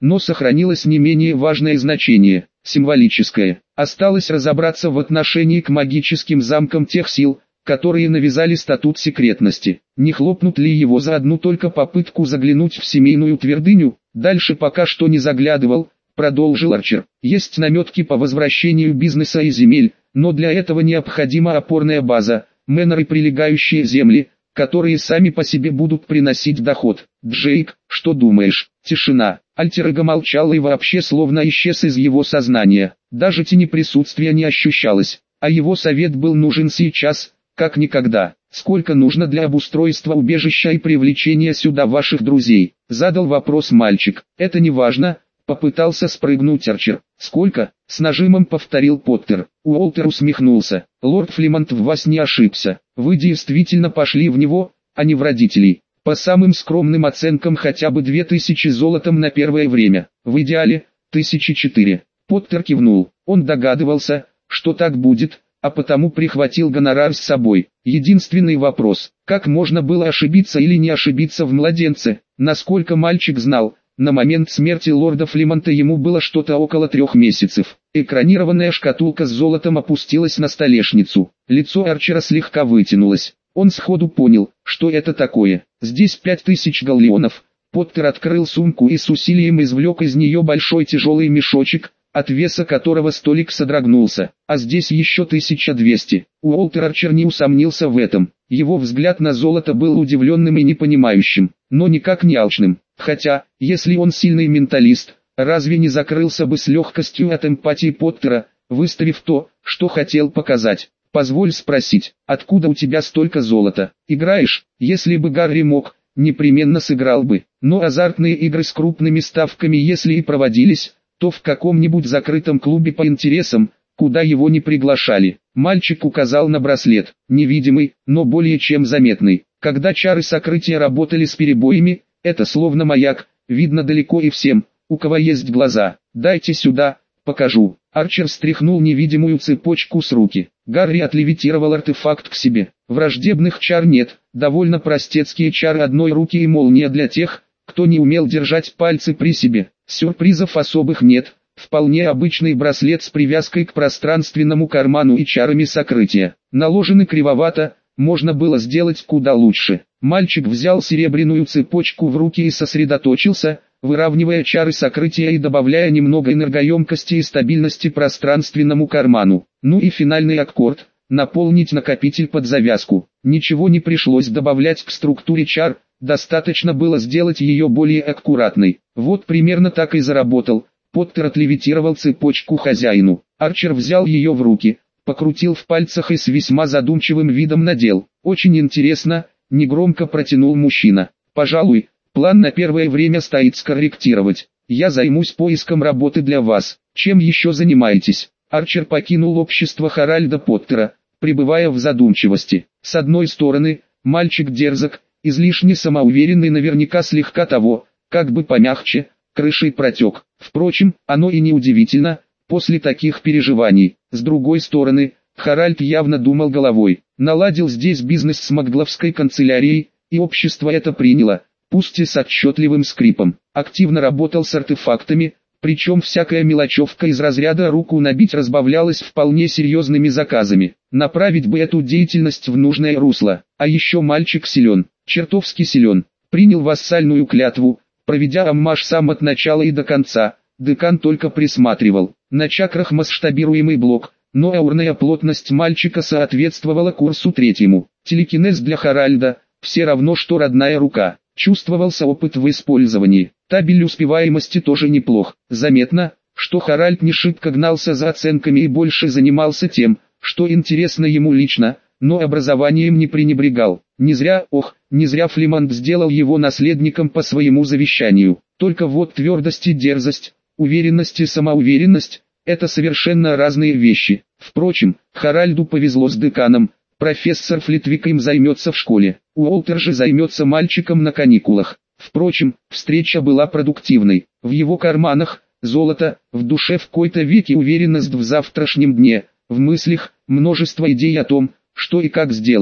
но сохранилось не менее важное значение, символическое. Осталось разобраться в отношении к магическим замкам тех сил, которые навязали статут секретности. Не хлопнут ли его за одну только попытку заглянуть в семейную твердыню? Дальше пока что не заглядывал, продолжил Арчер. Есть наметки по возвращению бизнеса и земель, но для этого необходима опорная база, Мэннер и прилегающие земли, которые сами по себе будут приносить доход. Джейк, что думаешь? Тишина. Альтер-эго молчал и вообще словно исчез из его сознания. Даже тени присутствия не ощущалось, а его совет был нужен сейчас, как никогда. Сколько нужно для обустройства убежища и привлечения сюда ваших друзей? Задал вопрос мальчик. Это не важно. Попытался спрыгнуть Арчер. «Сколько?» — с нажимом повторил Поттер. Уолтер усмехнулся. «Лорд Флимонт в вас не ошибся. Вы действительно пошли в него, а не в родителей. По самым скромным оценкам хотя бы 2000 золотом на первое время. В идеале, 1004. Поттер кивнул. Он догадывался, что так будет, а потому прихватил гонорар с собой. Единственный вопрос, как можно было ошибиться или не ошибиться в младенце? Насколько мальчик знал, на момент смерти лорда Флимонта ему было что-то около 3 месяцев. Экранированная шкатулка с золотом опустилась на столешницу. Лицо Арчера слегка вытянулось. Он сходу понял, что это такое. Здесь 5000 галлеонов. Поттер открыл сумку и с усилием извлек из нее большой тяжелый мешочек, от веса которого столик содрогнулся. А здесь еще 1200. Уолтер Арчер не усомнился в этом. Его взгляд на золото был удивленным и непонимающим, но никак не алчным. Хотя, если он сильный менталист, разве не закрылся бы с легкостью от эмпатии Поттера, выставив то, что хотел показать? Позволь спросить, откуда у тебя столько золота? Играешь? Если бы Гарри мог, непременно сыграл бы. Но азартные игры с крупными ставками если и проводились, то в каком-нибудь закрытом клубе по интересам, куда его не приглашали. Мальчик указал на браслет, невидимый, но более чем заметный. Когда чары сокрытия работали с перебоями, это словно маяк, видно далеко и всем, у кого есть глаза. «Дайте сюда, покажу». Арчер стряхнул невидимую цепочку с руки. Гарри отлевитировал артефакт к себе. Враждебных чар нет, довольно простецкие чары одной руки и молния для тех, кто не умел держать пальцы при себе. Сюрпризов особых нет, вполне обычный браслет с привязкой к пространственному карману и чарами сокрытия. Наложены кривовато, можно было сделать куда лучше. Мальчик взял серебряную цепочку в руки и сосредоточился, выравнивая чары сокрытия и добавляя немного энергоемкости и стабильности пространственному карману. Ну и финальный аккорд – наполнить накопитель под завязку. Ничего не пришлось добавлять к структуре чар, достаточно было сделать ее более аккуратной. Вот примерно так и заработал. Поттер отлевитировал цепочку хозяину. Арчер взял ее в руки, покрутил в пальцах и с весьма задумчивым видом надел. «Очень интересно», — негромко протянул мужчина. «Пожалуй, план на первое время стоит скорректировать. Я займусь поиском работы для вас. Чем еще занимаетесь?» Арчер покинул общество Харальда Поттера, пребывая в задумчивости. С одной стороны, мальчик дерзок, излишне самоуверенный, наверняка слегка того, как бы помягче, крышей протек. Впрочем, оно и не удивительно, после таких переживаний. С другой стороны, Харальд явно думал головой. Наладил здесь бизнес с магловской канцелярией, и общество это приняло, пусть и с отчетливым скрипом. Активно работал с артефактами, причем всякая мелочевка из разряда руку набить разбавлялась вполне серьезными заказами. Направить бы эту деятельность в нужное русло. А еще мальчик силен, чертовски силен. Принял вассальную клятву, проведя аммаж сам от начала и до конца. Декан только присматривал. На чакрах масштабируемый блок, но аурная плотность мальчика соответствовала курсу 3. Телекинез для Харальда, все равно что родная рука. Чувствовался опыт в использовании. Табель успеваемости тоже неплох. Заметно, что Харальд не шибко гнался за оценками и больше занимался тем, что интересно ему лично, но образованием не пренебрегал. Не зря Флимонт сделал его наследником по своему завещанию. Только вот твердость и дерзость, уверенность и самоуверенность – это совершенно разные вещи. Впрочем, Харальду повезло с деканом. Профессор Флитвик им займется в школе, Уолтер же займется мальчиком на каникулах. Впрочем, встреча была продуктивной. В его карманах – золото, в душе в кои-то веки уверенность в завтрашнем дне, в мыслях – множество идей о том, что и как сделать.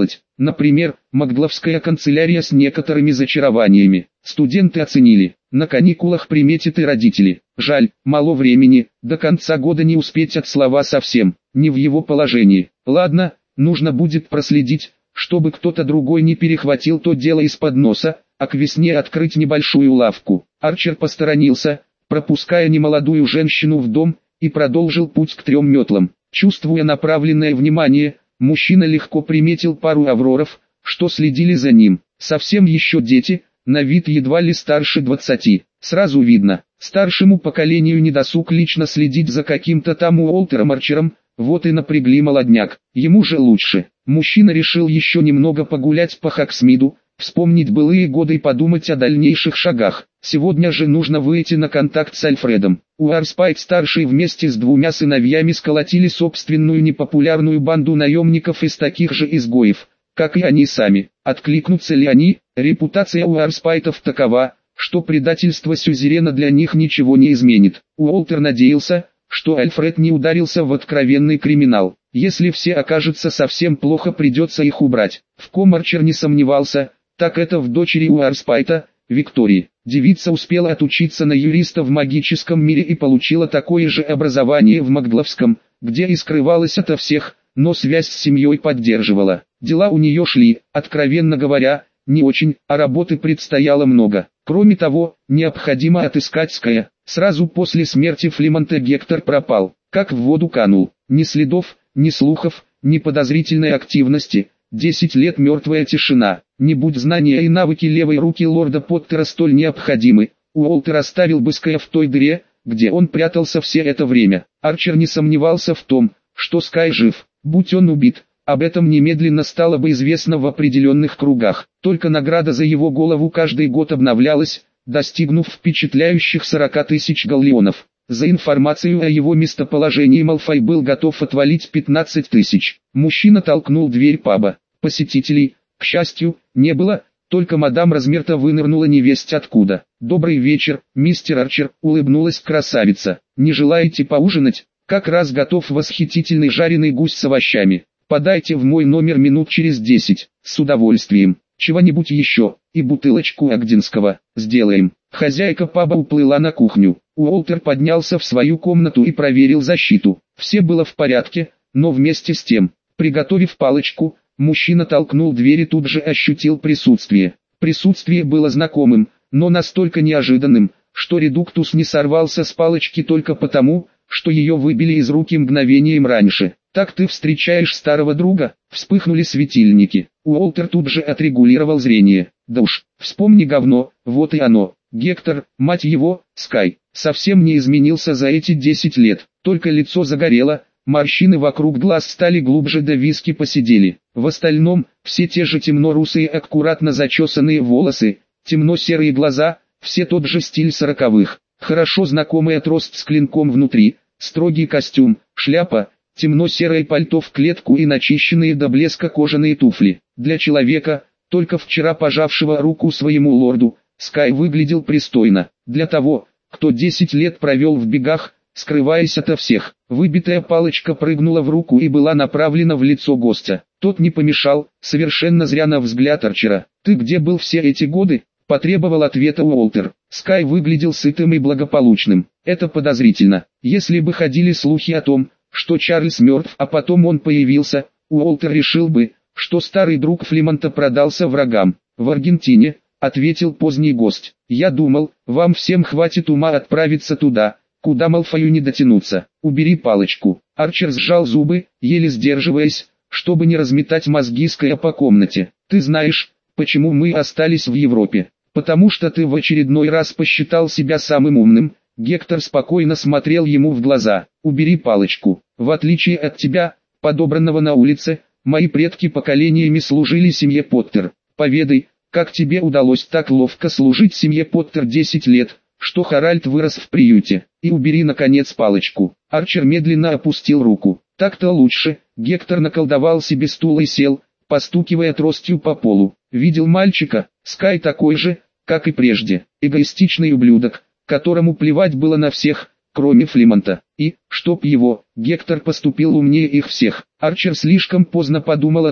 Например, Макгловская канцелярия с некоторыми зачарованиями. Студенты оценили. На каникулах приметят и родители. Жаль, мало времени, до конца года не успеть от слова совсем. Не в его положении. Ладно, нужно будет проследить, чтобы кто-то другой не перехватил то дело из-под носа, а к весне открыть небольшую лавку. Арчер посторонился, пропуская немолодую женщину в дом, и продолжил путь к 3 метлам. Чувствуя направленное внимание, мужчина легко приметил пару авроров, что следили за ним. Совсем еще дети, на вид едва ли старше 20. Сразу видно, старшему поколению недосуг лично следить за каким-то там Уолтером Арчером, вот и напрягли молодняк. Ему же лучше. Мужчина решил еще немного погулять по Хоксмиду, вспомнить былые годы и подумать о дальнейших шагах. Сегодня же нужно выйти на контакт с Альфредом. Уарспайт-старший вместе с 2 сыновьями сколотили собственную непопулярную банду наемников из таких же изгоев, как и они сами. Откликнутся ли они? Репутация Уарспайтов такова, что предательство сюзерена для них ничего не изменит. Уолтер надеялся, что Альфред не ударился в откровенный криминал. Если все окажется совсем плохо, придется их убрать. В ком Арчер не сомневался, так это в дочери Уарспайта, Виктории. Девица успела отучиться на юриста в магическом мире и получила такое же образование в Макгловском, где и скрывалась ото всех, но связь с семьей поддерживала. Дела у нее шли, откровенно говоря, не очень, а работы предстояло много. Кроме того, необходимо отыскать Ская. Сразу после смерти Флемонта Гектор пропал, как в воду канул. Ни следов, ни слухов, ни подозрительной активности. 10 лет мертвая тишина. Не будь знания и навыки левой руки лорда Поттера столь необходимы, Уолтер оставил бы Ская в той дыре, где он прятался все это время. Арчер не сомневался в том, что Скай жив. Будь он убит, об этом немедленно стало бы известно в определенных кругах. Только награда за его голову каждый год обновлялась, достигнув впечатляющих 40 тысяч галлеонов. За информацию о его местоположении Малфой был готов отвалить 15 тысяч. Мужчина толкнул дверь паба. Посетителей, к счастью, не было, только мадам Размерта вынырнула невесть откуда. «Добрый вечер, мистер Арчер», — улыбнулась красавица. «Не желаете поужинать? Как раз готов восхитительный жареный гусь с овощами. Подайте в мой номер минут через 10, с удовольствием. Чего-нибудь еще, и бутылочку Агдинского. Сделаем». Хозяйка паба уплыла на кухню. Уолтер поднялся в свою комнату и проверил защиту. Все было в порядке, но вместе с тем, приготовив палочку, мужчина толкнул дверь и тут же ощутил присутствие. Присутствие было знакомым, но настолько неожиданным, что редуктус не сорвался с палочки только потому, что ее выбили из руки мгновением раньше. «Так ты встречаешь старого друга?» Вспыхнули светильники. Уолтер тут же отрегулировал зрение. «Да уж, вспомни говно, вот и оно. Гектор, мать его, Скай, совсем не изменился за эти 10 лет, только лицо загорело, морщины вокруг глаз стали глубже, да виски посидели. В остальном, все те же темно-русые аккуратно зачесанные волосы, темно-серые глаза, все тот же стиль 40-х. Хорошо знакомый трост с клинком внутри, строгий костюм, шляпа, темно-серое пальто в клетку и начищенные до блеска кожаные туфли. Для человека, только вчера пожавшего руку своему лорду, Скай выглядел пристойно. Для того, кто 10 лет провел в бегах, скрываясь ото всех, выбитая палочка прыгнула в руку и была направлена в лицо гостя. Тот не помешал, совершенно зря на взгляд Арчера. «Ты где был все эти годы?» – потребовал ответа Уолтер. Скай выглядел сытым и благополучным. Это подозрительно. Если бы ходили слухи о том, что Чарльз мертв, а потом он появился, Уолтер решил бы, что старый друг Флемонта продался врагам. «В Аргентине», — ответил поздний гость. «Я думал, вам всем хватит ума отправиться туда, куда Малфою не дотянуться. Убери палочку». Арчер сжал зубы, еле сдерживаясь, чтобы не разметать мозги Ская по комнате. «Ты знаешь, почему мы остались в Европе? Потому что ты в очередной раз посчитал себя самым умным». Гектор спокойно смотрел ему в глаза. «Убери палочку. В отличие от тебя, подобранного на улице, мои предки поколениями служили семье Поттер. Поведай, как тебе удалось так ловко служить семье Поттер 10 лет, что Харальд вырос в приюте, и убери наконец палочку». Арчер медленно опустил руку. «Так-то лучше». Гектор наколдовал себе стул и сел, постукивая тростью по полу. Видел мальчика, Скай такой же, как и прежде, эгоистичный ублюдок, которому плевать было на всех, кроме Флемонта. И, чтоб его, Гектор поступил умнее их всех. Арчер слишком поздно подумал о том,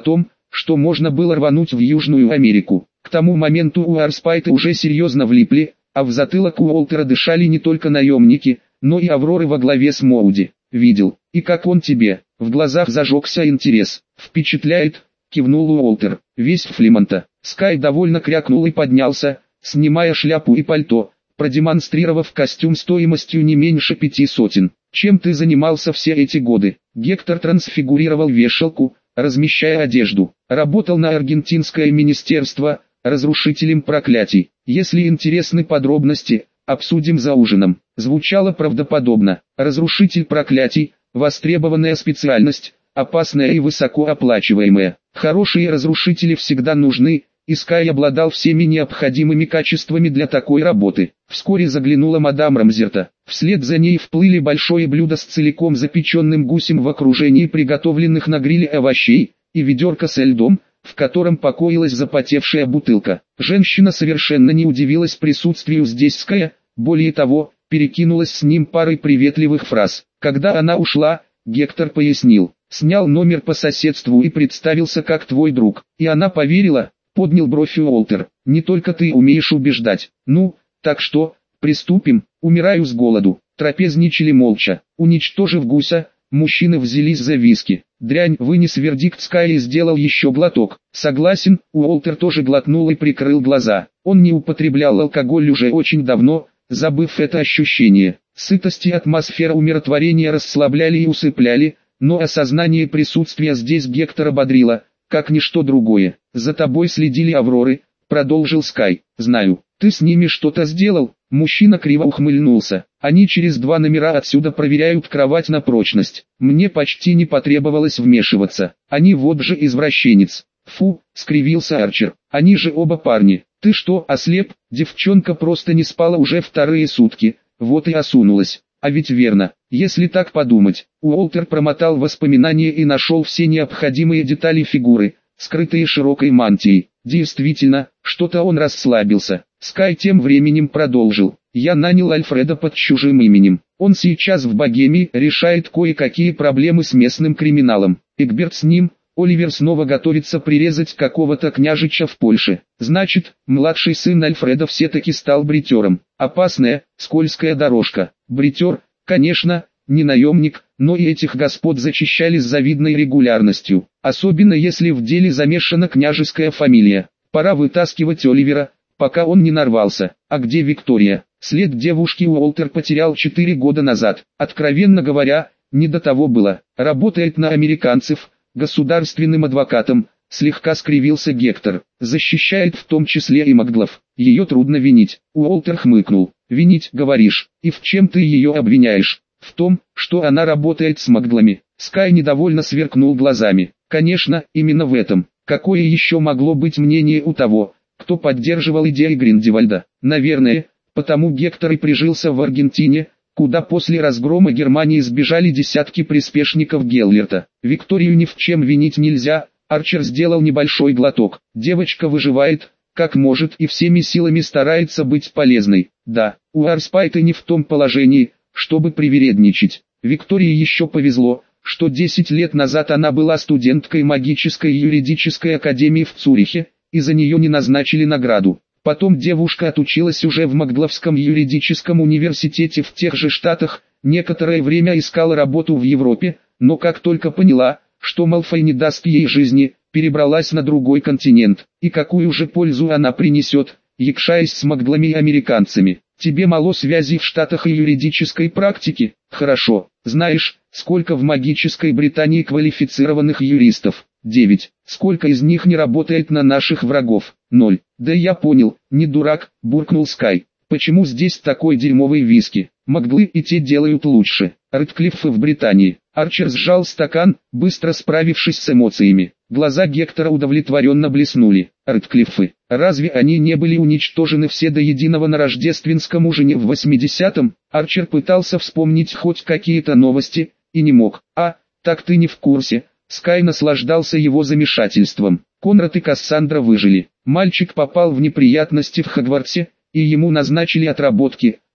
что можно было рвануть в Южную Америку. К тому моменту у Арспайта уже серьезно влипли, а в затылок у Уолтера дышали не только наемники, но и Авроры во главе с Моуди. «Видел, и как он тебе?» В глазах зажегся интерес. «Впечатляет», кивнул Уолтер, весь в Флимонта. Скай довольно крякнул и поднялся, снимая шляпу и пальто, продемонстрировав костюм стоимостью не меньше 500. «Чем ты занимался все эти годы?» Гектор трансфигурировал вешалку, размещая одежду. «Работал на аргентинское министерство, разрушителем проклятий. Если интересны подробности, обсудим за ужином». Звучало правдоподобно. Разрушитель проклятий, востребованная специальность, опасная и высокооплачиваемая. Хорошие разрушители всегда нужны, и Скай обладал всеми необходимыми качествами для такой работы. Вскоре заглянула мадам Рамзерта. Вслед за ней вплыли большое блюдо с целиком запеченным гусем в окружении приготовленных на гриле овощей, и ведерко со льдом, в котором покоилась запотевшая бутылка. Женщина совершенно не удивилась присутствию здесь Ская, более того, перекинулась с ним парой приветливых фраз. Когда она ушла, Гектор пояснил: «Снял номер по соседству и представился как твой друг». «И она поверила?» — поднял бровь Уолтер. «Не только ты умеешь убеждать. Ну, так что, приступим?» «Умираю с голоду». Трапезничали молча. Уничтожив гуся, мужчины взялись за виски. «Дрянь», вынес вердикт Скай и сделал еще глоток. «Согласен», Уолтер тоже глотнул и прикрыл глаза. Он не употреблял алкоголь уже очень давно, забыв это ощущение. Сытость и атмосфера умиротворения расслабляли и усыпляли, но осознание присутствия здесь Гектора бодрило, как ничто другое. «За тобой следили Авроры», — продолжил Скай. «Знаю, ты с ними что-то сделал?» Мужчина криво ухмыльнулся. «Они через 2 номера отсюда проверяют кровать на прочность. Мне почти не потребовалось вмешиваться. Они вот же извращенец». «Фу», — скривился Арчер. «Они же оба парни». «Ты что, ослеп?» Девчонка просто не спала уже 2 сутки, вот и осунулась. А ведь верно, если так подумать. Уолтер промотал воспоминания и нашел все необходимые детали фигуры, скрытые широкой мантией. Действительно, что-то он расслабился. Скай тем временем продолжил. «Я нанял Альфреда под чужим именем. Он сейчас в Богемии решает кое-какие проблемы с местным криминалом. Эгберт с ним. Оливер снова готовится прирезать какого-то княжича в Польше. Значит, младший сын Альфреда все-таки стал бритером. Опасная, скользкая дорожка. Бритер, конечно, не наемник, но и этих господ зачищали с завидной регулярностью. Особенно если в деле замешана княжеская фамилия. Пора вытаскивать Оливера, пока он не нарвался. А где Виктория? След девушки Уолтер потерял 4 года назад. Откровенно говоря, не до того было. Работает на американцев, государственным адвокатом, слегка скривился Гектор. Защищает в том числе и Макглов. Ее трудно винить. Уолтер хмыкнул. «Винить, говоришь, и в чем ты ее обвиняешь?» «В том, что она работает с Макглами». Скай недовольно сверкнул глазами. «Конечно, именно в этом. Какое еще могло быть мнение у того, кто поддерживал идеи Гриндевальда? Наверное, потому Гектор и прижился в Аргентине, куда после разгрома Германии сбежали десятки приспешников Геллерта. Викторию ни в чем винить нельзя». Арчер сделал небольшой глоток. «Девочка выживает, как может, и всеми силами старается быть полезной. Да, у Арспайта не в том положении, чтобы привередничать. Виктории еще повезло, что 10 лет назад она была студенткой магической юридической академии в Цюрихе, и за нее не назначили награду. Потом девушка отучилась уже в Макгловском юридическом университете в тех же штатах, некоторое время искала работу в Европе, но как только поняла, что Малфой не даст ей жизни, перебралась на другой континент. И какую же пользу она принесет, якшаясь с Макглами и американцами? Тебе мало связей в Штатах и юридической практики? Хорошо. Знаешь, сколько в магической Британии квалифицированных юристов? 9. Сколько из них не работает на наших врагов? 0. Да я понял, не дурак, буркнул Скай. Почему здесь такой дерьмовый виски? Макглы и те делают лучше. Рэдклиффы в Британии. Арчер сжал стакан, быстро справившись с эмоциями. Глаза Гектора удовлетворенно блеснули. Рэдклиффы. Разве они не были уничтожены все до единого на рождественском ужине в 80-м? Арчер пытался вспомнить хоть какие-то новости, и не мог. «А, так ты не в курсе». Скай наслаждался его замешательством. Конрад и Кассандра выжили. Мальчик попал в неприятности в Хогвартсе, и ему назначили отработки,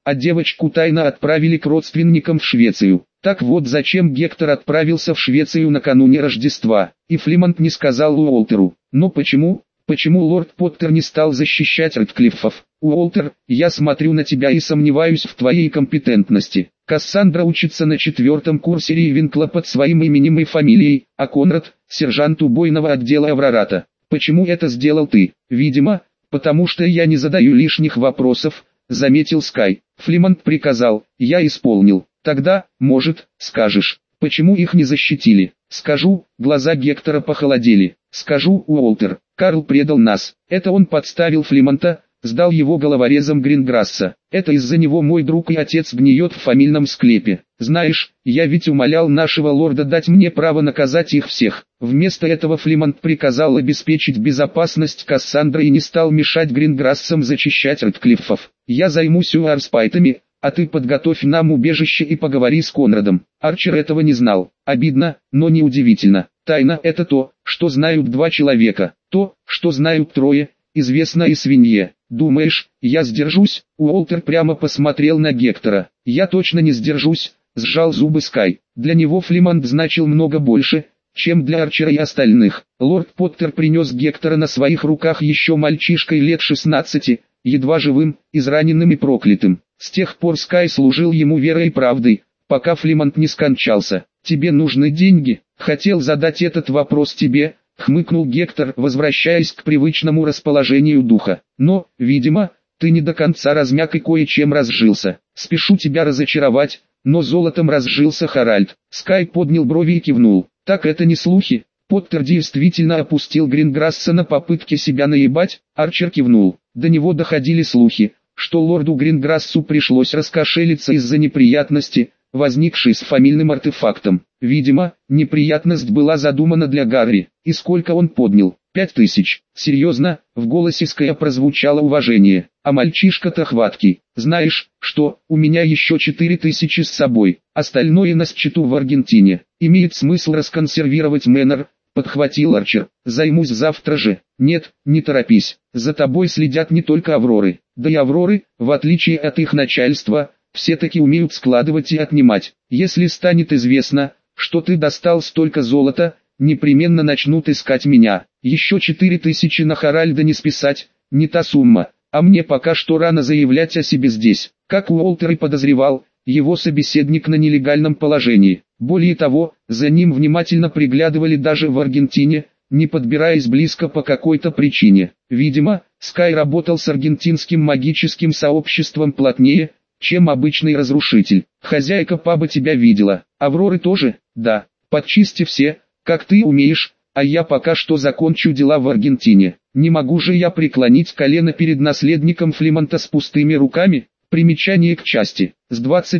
а девочку тайно отправили к родственникам в Швецию. Так вот зачем Гектор отправился в Швецию накануне Рождества, и Флимонт не сказал Уолтеру. Но почему? Почему лорд Поттер не стал защищать Рэдклиффов? Уолтер, я смотрю на тебя и сомневаюсь в твоей компетентности. Кассандра учится на 4-м курсе Рейвенкла под своим именем и фамилией, а Конрад – сержант убойного отдела Аврората. Почему это сделал ты? Видимо, потому что я не задаю лишних вопросов, заметил Скай. Флимонт приказал, я исполнил. Тогда, может, скажешь, почему их не защитили? Скажу, глаза Гектора похолодели. Скажу, Уолтер, Карл предал нас. Это он подставил Флимонта, сдал его головорезом Гринграсса. Это из-за него мой друг и отец гниет в фамильном склепе. Знаешь, я ведь умолял нашего лорда дать мне право наказать их всех. Вместо этого Флимонт приказал обеспечить безопасность Кассандры и не стал мешать Гринграссам зачищать Рэдклиффов. Я займусь Уарспайтами, а ты подготовь нам убежище и поговори с Конрадом. Арчер этого не знал. Обидно, но не удивительно. Тайна – это то, что знают 2 человека. То, что знают 3, известно и свинье. Думаешь, я сдержусь? Уолтер прямо посмотрел на Гектора. Я точно не сдержусь, сжал зубы Скай. Для него Флимонт значил много больше, чем для Арчера и остальных. Лорд Поттер принес Гектора на своих руках еще мальчишкой лет 16, едва живым, израненным и проклятым. С тех пор Скай служил ему верой и правдой, пока Флимонт не скончался. «Тебе нужны деньги?» «Хотел задать этот вопрос тебе», — хмыкнул Гектор, возвращаясь к привычному расположению духа. «Но, видимо, ты не до конца размяк и кое-чем разжился. Спешу тебя разочаровать, но золотом разжился Харальд». Скай поднял брови и кивнул. «Так это не слухи?» Поттер действительно опустил Гринграсса на попытке себя наебать. Арчер кивнул. До него доходили слухи, что лорду Гринграссу пришлось раскошелиться из-за неприятности, возникшей с фамильным артефактом. Видимо, неприятность была задумана для Гарри. И сколько он поднял? 5000. Серьезно, в голосе Ская прозвучало уважение. А мальчишка-то хваткий. Знаешь, что, у меня еще 4000 с собой. Остальное на счету в Аргентине. Имеет смысл расконсервировать Мэннер, подхватил Арчер. Займусь завтра же. Нет, не торопись. За тобой следят не только Авроры. Да и Авроры, в отличие от их начальства, все-таки умеют складывать и отнимать. Если станет известно, что ты достал столько золота, непременно начнут искать меня. Еще 4000 на Харальда не списать, не та сумма, а мне пока что рано заявлять о себе здесь. Как Уолтер и подозревал, его собеседник на нелегальном положении. Более того, за ним внимательно приглядывали даже в Аргентине, не подбираясь близко по какой-то причине. Видимо, Скай работал с аргентинским магическим сообществом плотнее, чем обычный разрушитель. Хозяйка паба тебя видела. Авроры тоже? Да. Подчисти все, как ты умеешь, а я пока что закончу дела в Аргентине. Не могу же я преклонить колено перед наследником Флимонта с пустыми руками? Примечание к части. С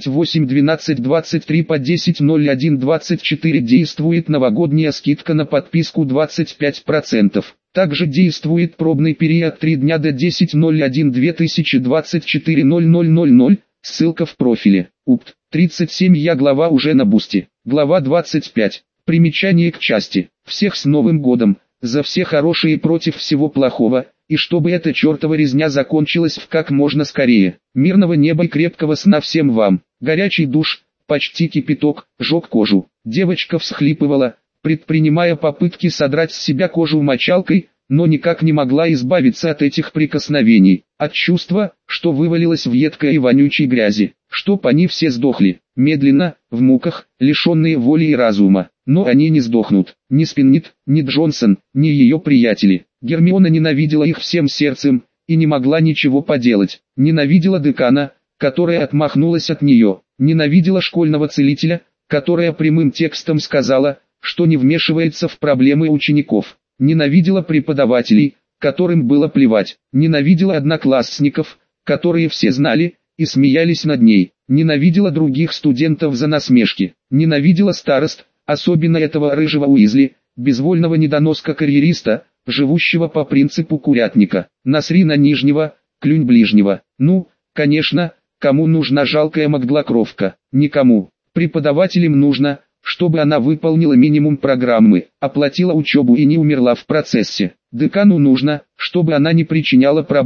28.12.23 по 10.01.24 действует новогодняя скидка на подписку 25%. Также действует пробный период 3 дня до 10.01.2024 00:00. Ссылка в профиле. УПТ. 37. Я глава уже на бусте. Глава 25. Примечание к части. Всех с Новым годом. За все хорошие против всего плохого. И чтобы эта чертова резня закончилась в как можно скорее. Мирного неба и крепкого сна всем вам. Горячий душ, почти кипяток, жег кожу. Девочка всхлипывала, предпринимая попытки содрать с себя кожу мочалкой, но никак не могла избавиться от этих прикосновений, от чувства, что вывалилось в едкой и вонючей грязи, чтоб они все сдохли, медленно, в муках, лишенные воли и разума. Но они не сдохнут, ни Спиннит, ни Джонсон, ни ее приятели. Гермиона ненавидела их всем сердцем, и не могла ничего поделать. Ненавидела декана, которая отмахнулась от нее. Ненавидела школьного целителя, которая прямым текстом сказала, что не вмешивается в проблемы учеников. Ненавидела преподавателей, которым было плевать. Ненавидела одноклассников, которые все знали и смеялись над ней. Ненавидела других студентов за насмешки. Ненавидела старост, особенно этого рыжего Уизли, безвольного недоноска-карьериста, живущего по принципу курятника. Насри на нижнего, клюнь ближнего. Ну, конечно, кому нужна жалкая маглокровка? Никому. Преподавателям нужно, чтобы она выполнила минимум программы, оплатила учебу и не умерла в процессе. Декану нужно, чтобы она не причиняла проблем,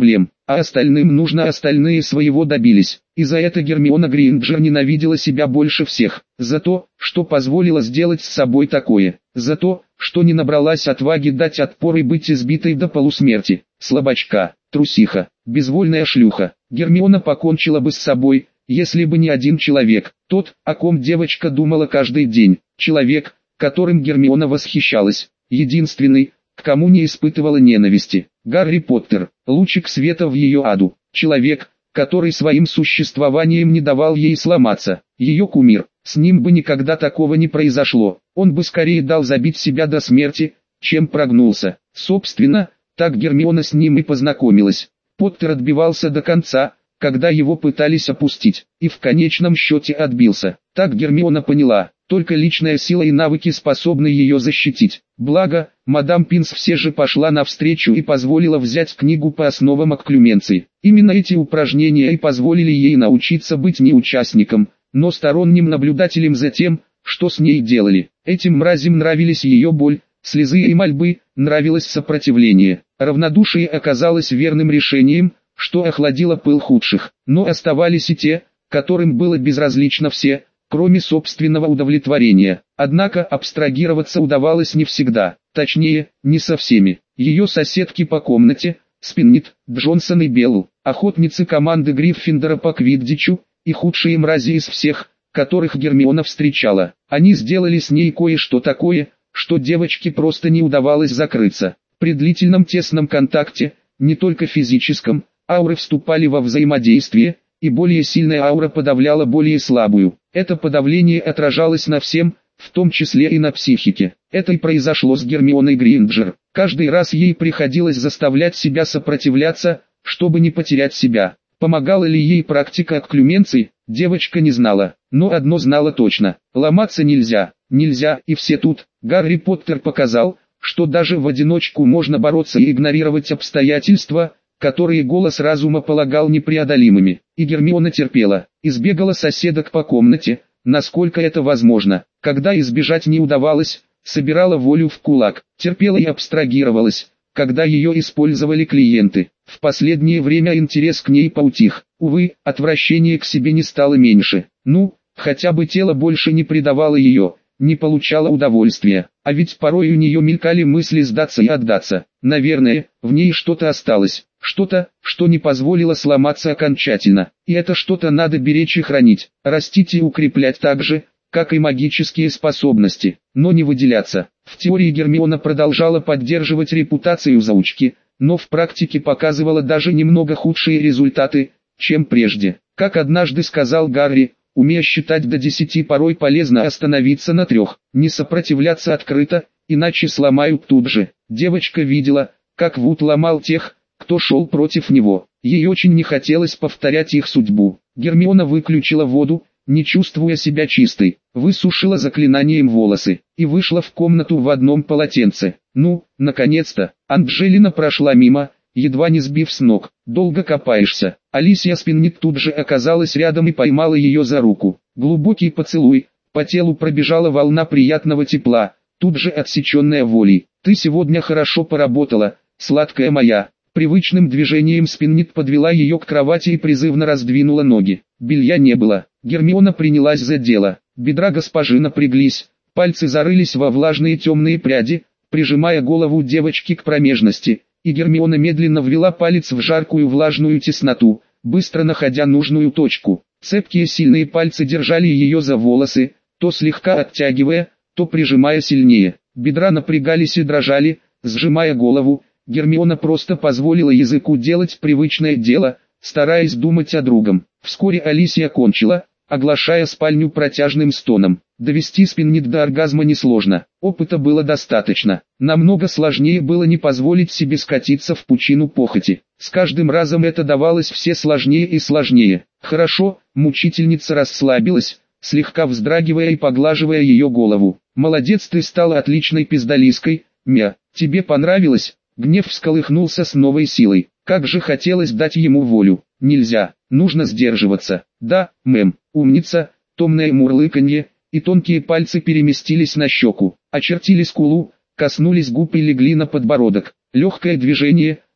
а остальным нужно, остальные своего добились. И за это Гермиона Грейнджер ненавидела себя больше всех. За то, что позволила сделать с собой такое. За то, что не набралась отваги дать отпор и быть избитой до полусмерти. Слабачка, трусиха, безвольная шлюха. Гермиона покончила бы с собой, если бы не один человек. Тот, о ком девочка думала каждый день. Человек, которым Гермиона восхищалась. Единственный, к кому не испытывала ненависти. Гарри Поттер, лучик света в ее аду. Человек, который своим существованием не давал ей сломаться. Ее кумир. С ним бы никогда такого не произошло. Он бы скорее дал забить себя до смерти, чем прогнулся. Собственно, так Гермиона с ним и познакомилась. Поттер отбивался до конца, когда его пытались опустить, и в конечном счете отбился. Так Гермиона поняла, только личная сила и навыки способны ее защитить. Благо, мадам Пинс все же пошла навстречу и позволила взять книгу по основам окклюменции. Именно эти упражнения и позволили ей научиться быть не участником, но сторонним наблюдателем за тем, что с ней делали. Этим мразям нравились ее боль, слезы и мольбы, нравилось сопротивление. Равнодушие оказалось верным решением, что охладило пыл худших. Но оставались и те, которым было безразлично все, кроме собственного удовлетворения. Однако абстрагироваться удавалось не всегда, точнее, не со всеми. Ее соседки по комнате, Спиннит, Джонсон и Белл, охотницы команды Гриффиндора по квиддичу, и худшие мрази из всех, которых Гермиона встречала. Они сделали с ней кое-что такое, что девочке просто не удавалось закрыться. При длительном тесном контакте, не только физическом, ауры вступали во взаимодействие, и более сильная аура подавляла более слабую. Это подавление отражалось на всем, в том числе и на психике. Это и произошло с Гермионой Грейнджер. Каждый раз ей приходилось заставлять себя сопротивляться, чтобы не потерять себя. Помогала ли ей практика окклюменции, девочка не знала, но одно знала точно: ломаться нельзя, нельзя, и все тут. Гарри Поттер показал, что даже в одиночку можно бороться и игнорировать обстоятельства, которые голос разума полагал непреодолимыми. И Гермиона терпела, избегала соседок по комнате, насколько это возможно. Когда избежать не удавалось, собирала волю в кулак, терпела и абстрагировалась, когда ее использовали клиенты. В последнее время интерес к ней поутих. Увы, отвращение к себе не стало меньше. Ну, хотя бы тело больше не предавало ее, не получала удовольствия. А ведь порой у нее мелькали мысли сдаться и отдаться. Наверное, в ней что-то осталось. Что-то, что не позволило сломаться окончательно. И это что-то надо беречь и хранить, растить и укреплять так же, как и магические способности, но не выделяться. В теории Гермиона продолжала поддерживать репутацию заучки, но в практике показывала даже немного худшие результаты, чем прежде. Как однажды сказал Гарри, умея считать до 10 порой полезно остановиться на 3, не сопротивляться открыто, иначе сломают тут же. Девочка видела, как Вуд ломал тех, кто шел против него. Ей очень не хотелось повторять их судьбу. Гермиона выключила воду, не чувствуя себя чистой, высушила заклинанием волосы и вышла в комнату в одном полотенце. Ну, наконец-то, Анджелина прошла мимо, едва не сбив с ног. «Долго копаешься?» Алисия Спиннит тут же оказалась рядом и поймала ее за руку. Глубокий поцелуй, по телу пробежала волна приятного тепла, тут же отсеченная волей. «Ты сегодня хорошо поработала, сладкая моя». Привычным движением Спиннит подвела ее к кровати и призывно раздвинула ноги. Белья не было. Гермиона принялась за дело. Бедра госпожи напряглись, пальцы зарылись во влажные темные пряди, прижимая голову девочки к промежности, и Гермиона медленно ввела палец в жаркую влажную тесноту, быстро находя нужную точку. Цепкие сильные пальцы держали ее за волосы, то слегка оттягивая, то прижимая сильнее. Бедра напрягались и дрожали, сжимая голову. Гермиона просто позволила языку делать привычное дело, стараясь думать о другом. Вскоре Алисия кончила, оглашая спальню протяжным стоном. Довести Спиннит до оргазма несложно, опыта было достаточно. Намного сложнее было не позволить себе скатиться в пучину похоти. С каждым разом это давалось все сложнее и сложнее. Хорошо, мучительница расслабилась, слегка вздрагивая и поглаживая ее голову. «Молодец, ты стала отличной пиздолиской, мя. Тебе понравилось?» Гнев всколыхнулся с новой силой. Как же хотелось дать ему волю. Нельзя, нужно сдерживаться. «Да, мэм, умница», томное мурлыканье, и тонкие пальцы переместились на щеку, очертили скулу, коснулись губ и легли на подбородок. Легкое движение,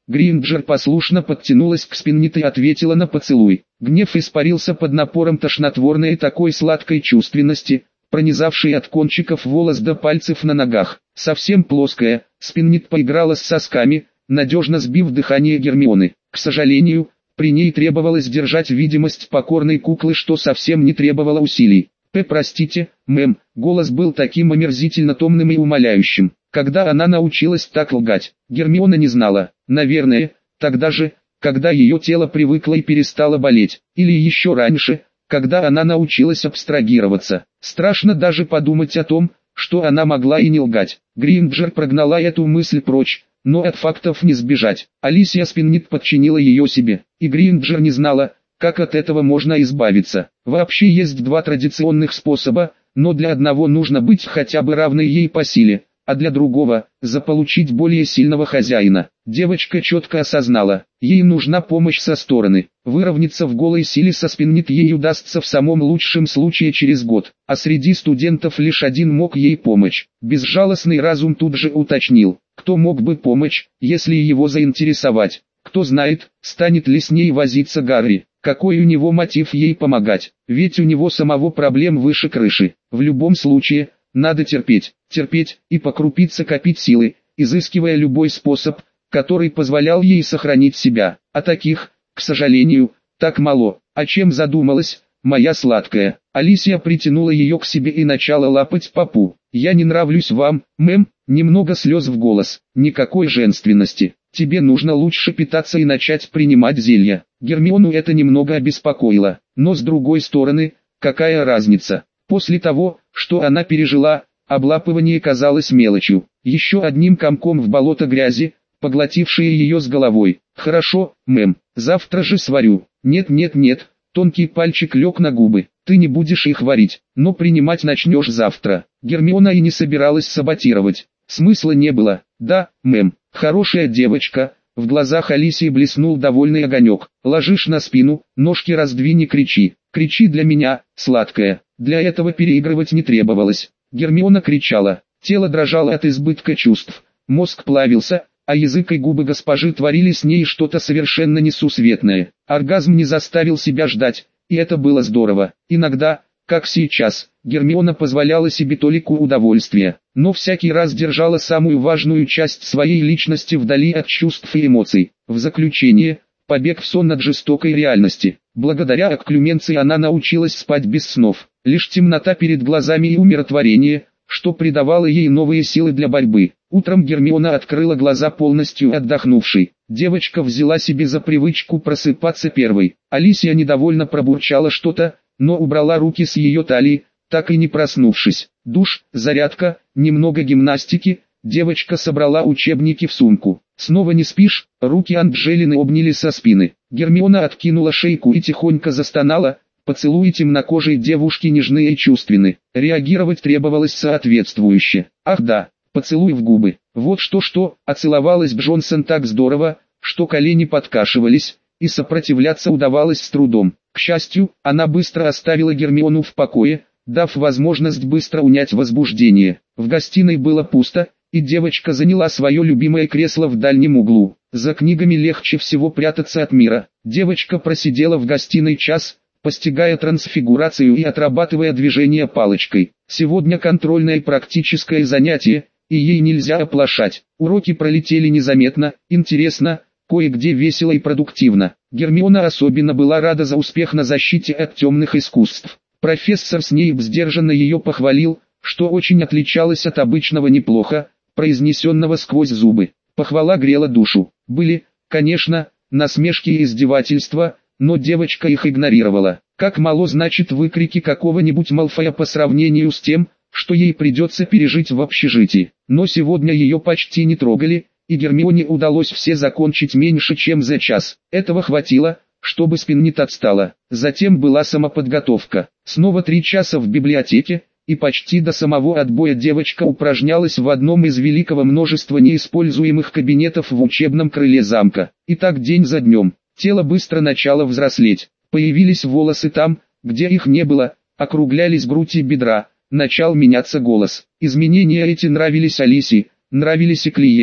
Гринджер послушно подтянулась к Спиннит и ответила на поцелуй. Гнев испарился под напором тошнотворной и такой сладкой чувственности, пронизавшей от кончиков волос до пальцев на ногах. Совсем плоская, Спиннит поиграла с сосками, надежно сбив дыхание Гермионы. К сожалению, при ней требовалось держать видимость покорной куклы, что совсем не требовало усилий. Простите, мэм», голос был таким омерзительно томным и умоляющим. Когда она научилась так лгать, Гермиона не знала. Наверное, тогда же, когда ее тело привыкло и перестало болеть. Или еще раньше, когда она научилась абстрагироваться. Страшно даже подумать о том, что она могла и не лгать. Гринджер прогнала эту мысль прочь, но от фактов не сбежать. Алисия Спиннит подчинила ее себе, и Гринджер не знала, как от этого можно избавиться. Вообще есть два традиционных способа, но для одного нужно быть хотя бы равной ей по силе, а для другого – заполучить более сильного хозяина. Девочка четко осознала, ей нужна помощь со стороны. Выровняться в голой силе со Спиннит ей удастся в самом лучшем случае через год, а среди студентов лишь один мог ей помочь. Безжалостный разум тут же уточнил, кто мог бы помочь, если его заинтересовать. Кто знает, станет ли с ней возиться Гарри. Какой у него мотив ей помогать, ведь у него самого проблем выше крыши. В любом случае, надо терпеть и по крупице копить силы, изыскивая любой способ, который позволял ей сохранить себя. А таких, к сожалению, так мало. О чем задумалась, моя сладкая? Алисия притянула ее к себе и начала лапать попу. «Я не нравлюсь вам, мэм», немного слез в голос, никакой женственности. «Тебе нужно лучше питаться и начать принимать зелья». Гермиону это немного обеспокоило, но с другой стороны, какая разница? После того, что она пережила, облапывание казалось мелочью, еще одним комком в болото грязи, поглотившее ее с головой. «Хорошо, мэм, завтра же сварю». «Нет», тонкий пальчик лег на губы. «Ты не будешь их варить, но принимать начнешь завтра». Гермиона и не собиралась саботировать. Смысла не было. «Да, мэм, хорошая девочка». В глазах Алисии блеснул довольный огонек. «Ложишь на спину, ножки раздвинь и кричи. Кричи для меня, сладкая». Для этого переигрывать не требовалось. Гермиона кричала. Тело дрожало от избытка чувств. Мозг плавился, а язык и губы госпожи творили с ней что-то совершенно несусветное. Оргазм не заставил себя ждать, и это было здорово. Иногда, как сейчас, Гермиона позволяла себе толику удовольствия, но всякий раз держала самую важную часть своей личности вдали от чувств и эмоций. В заключение, побег в сон от жестокой реальности. Благодаря окклюменции она научилась спать без снов. Лишь темнота перед глазами и умиротворение, что придавало ей новые силы для борьбы. Утром Гермиона открыла глаза полностью отдохнувшей. Девочка взяла себе за привычку просыпаться первой. Алисия недовольно пробурчала что-то, но убрала руки с ее талии, так и не проснувшись. Душ, зарядка, немного гимнастики. Девочка собрала учебники в сумку. «Снова не спишь?» Руки Анджелины обняли со спины. Гермиона откинула шейку и тихонько застонала. Поцелуи темнокожей девушки нежны и чувственны. Реагировать требовалось соответствующе. Ах да, поцелуй в губы. Вот что, а целовалась Джонсон так здорово, что колени подкашивались, и сопротивляться удавалось с трудом. К счастью, она быстро оставила Гермиону в покое, дав возможность быстро унять возбуждение. В гостиной было пусто, и девочка заняла свое любимое кресло в дальнем углу. За книгами легче всего прятаться от мира. Девочка просидела в гостиной час, постигая трансфигурацию и отрабатывая движения палочкой. Сегодня контрольное практическое занятие, и ей нельзя оплошать. Уроки пролетели незаметно, интересно, кое-где весело и продуктивно. Гермиона особенно была рада за успех на защите от темных искусств. Профессор Снейп сдержанно ее похвалил, что очень отличалось от обычного неплохо, произнесенного сквозь зубы. Похвала грела душу. Были, конечно, насмешки и издевательства, но девочка их игнорировала. Как мало значит выкрики какого-нибудь Малфоя по сравнению с тем, что ей придется пережить в общежитии. Но сегодня ее почти не трогали, и Гермионе удалось все закончить меньше чем за час. Этого хватило, чтобы Спиннит отстала. Затем была самоподготовка. Снова 3 часа в библиотеке, и почти до самого отбоя девочка упражнялась в одном из великого множества неиспользуемых кабинетов в учебном крыле замка. И так день за днем. Тело быстро начало взрослеть. Появились волосы там, где их не было, округлялись грудь и бедра, начал меняться голос. Изменения эти нравились Алисе, нравились и клиентам.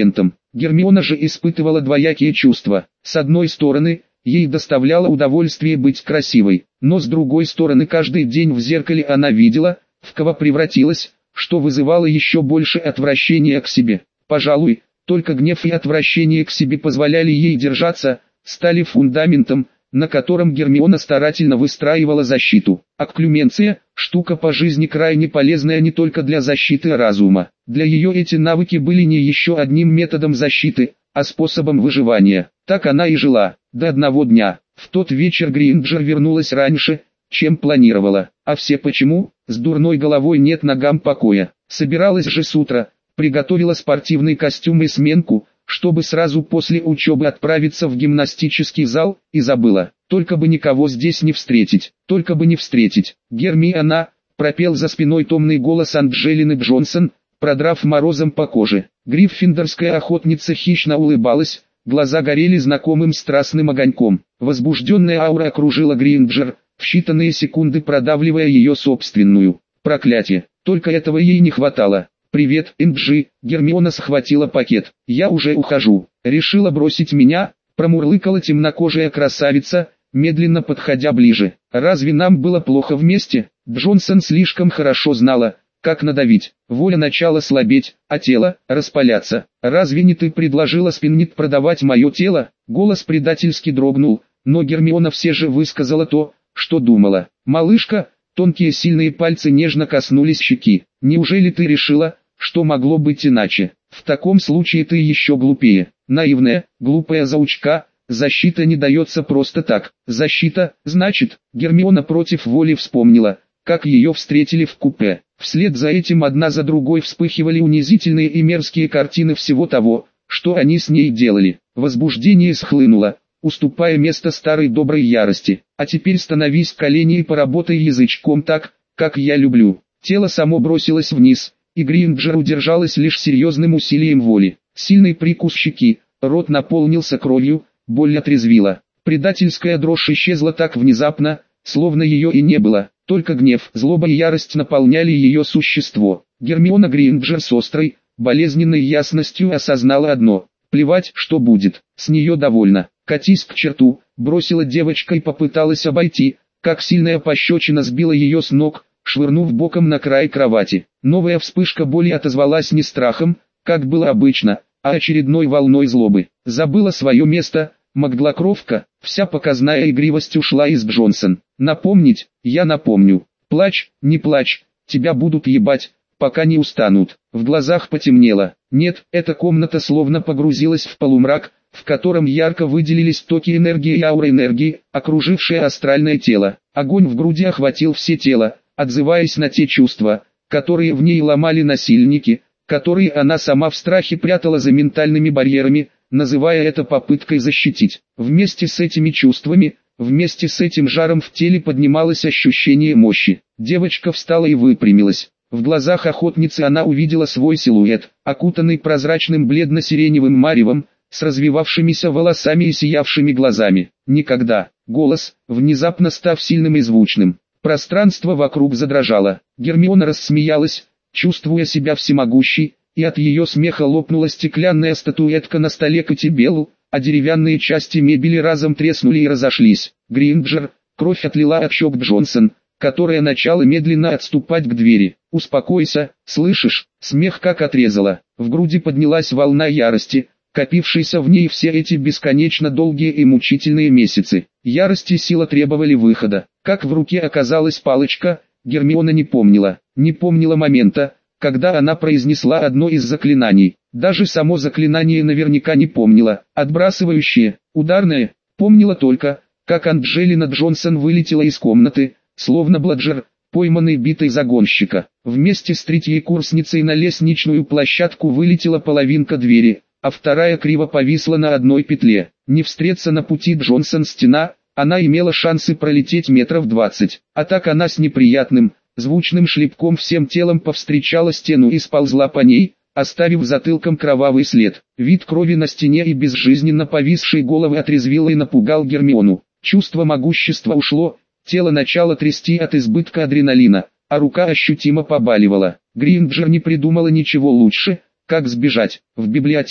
Гермиона же испытывала двоякие чувства. С одной стороны, ей доставляло удовольствие быть красивой, но с другой стороны каждый день в зеркале она видела, в кого превратилась, что вызывало еще больше отвращения к себе. Пожалуй, только гнев и отвращение к себе позволяли ей держаться, стали фундаментом, на котором Гермиона старательно выстраивала защиту. Окклюменция – штука по жизни крайне полезная не только для защиты разума. Для ее эти навыки были не еще одним методом защиты, а способом выживания. Так она и жила, до одного дня. В тот вечер Гринджер вернулась раньше, чем планировала. А все почему? С дурной головой нет ногам покоя. Собиралась же с утра, приготовила спортивный костюм и сменку, чтобы сразу после учебы отправиться в гимнастический зал, и забыла. Только бы никого здесь не встретить, только бы не встретить. Гермиона, пропел за спиной томный голос Анджелины Джонсон, продрав морозом по коже. Гриффиндорская охотница хищно улыбалась, глаза горели знакомым страстным огоньком. Возбужденная аура окружила Гринджер, в считанные секунды продавливая ее собственную. Проклятие, только этого ей не хватало. «Привет, Энджи», Гермиона схватила пакет. «Я уже ухожу. Решила бросить меня?» Промурлыкала темнокожая красавица, медленно подходя ближе. «Разве нам было плохо вместе?» Джонсон слишком хорошо знала, как надавить. Воля начала слабеть, а тело – распаляться. «Разве не ты предложила Спиннит продавать мое тело?» Голос предательски дрогнул, но Гермиона все же высказала то, что думала. «Малышка», тонкие сильные пальцы нежно коснулись щеки. «Неужели ты решила, что могло быть иначе? В таком случае ты еще глупее. Наивная, глупая заучка, защита не дается просто так. Защита, значит?» Гермиона против воли вспомнила, как ее встретили в купе. Вслед за этим одна за другой вспыхивали унизительные и мерзкие картины всего того, что они с ней делали. Возбуждение схлынуло, уступая место старой доброй ярости. «А теперь становись в колени и поработай язычком так, как я люблю». Тело само бросилось вниз, и Гринджер удержалась лишь серьезным усилием воли. Сильный прикус щеки, рот наполнился кровью, боль отрезвила. Предательская дрожь исчезла так внезапно, словно ее и не было. Только гнев, злоба и ярость наполняли ее существо. Гермиона Гринджер с острой, болезненной ясностью осознала одно: плевать, что будет, с нее довольно. «Катись к черту», бросила девочка и попыталась обойти, как сильная пощечина сбила ее с ног, швырнув боком на край кровати. Новая вспышка боли отозвалась не страхом, как было обычно, а очередной волной злобы. Забыла свое место, Маглокровка, вся показная игривость ушла из Джонсон. «Напомнить, я напомню. Плачь, не плачь, тебя будут ебать, пока не устанут». В глазах потемнело. Нет, эта комната словно погрузилась в полумрак, в котором ярко выделились токи энергии и аура энергии, окружившие астральное тело. Огонь в груди охватил все тело, отзываясь на те чувства, которые в ней ломали насильники, которые она сама в страхе прятала за ментальными барьерами, называя это попыткой защитить. Вместе с этими чувствами, вместе с этим жаром в теле поднималось ощущение мощи. Девочка встала и выпрямилась. В глазах охотницы она увидела свой силуэт, окутанный прозрачным бледно-сиреневым маревом, с развивавшимися волосами и сиявшими глазами. «Никогда!» Голос, внезапно став сильным и звучным. Пространство вокруг задрожало. Гермиона рассмеялась, чувствуя себя всемогущей, и от ее смеха лопнула стеклянная статуэтка на столе Катибеллу, а деревянные части мебели разом треснули и разошлись. Гринджер, кровь отлила от щек Джонсон, которая начала медленно отступать к двери. «Успокойся, слышишь?» Смех как отрезала. В груди поднялась волна ярости, копившейся в ней все эти бесконечно долгие и мучительные месяцы. Ярость и сила требовали выхода. Как в руке оказалась палочка, Гермиона не помнила. Не помнила момента, когда она произнесла одно из заклинаний. Даже само заклинание наверняка не помнила. Отбрасывающее, ударное, помнила только, как Анджелина Джонсон вылетела из комнаты, словно Бладжер, пойманный битой загонщика. Вместе с третьей курсницей на лестничную площадку вылетела половинка двери, а вторая криво повисла на одной петле. Не встреться на пути Джонсон стена, она имела шансы пролететь метров 20. А так она с неприятным, звучным шлепком всем телом повстречала стену и сползла по ней, оставив затылком кровавый след. Вид крови на стене и безжизненно повисшей головы отрезвил и напугал Гермиону. Чувство могущества ушло, тело начало трясти от избытка адреналина, а рука ощутимо побаливала. Гринджер не придумала ничего лучше, как сбежать в библиотеку.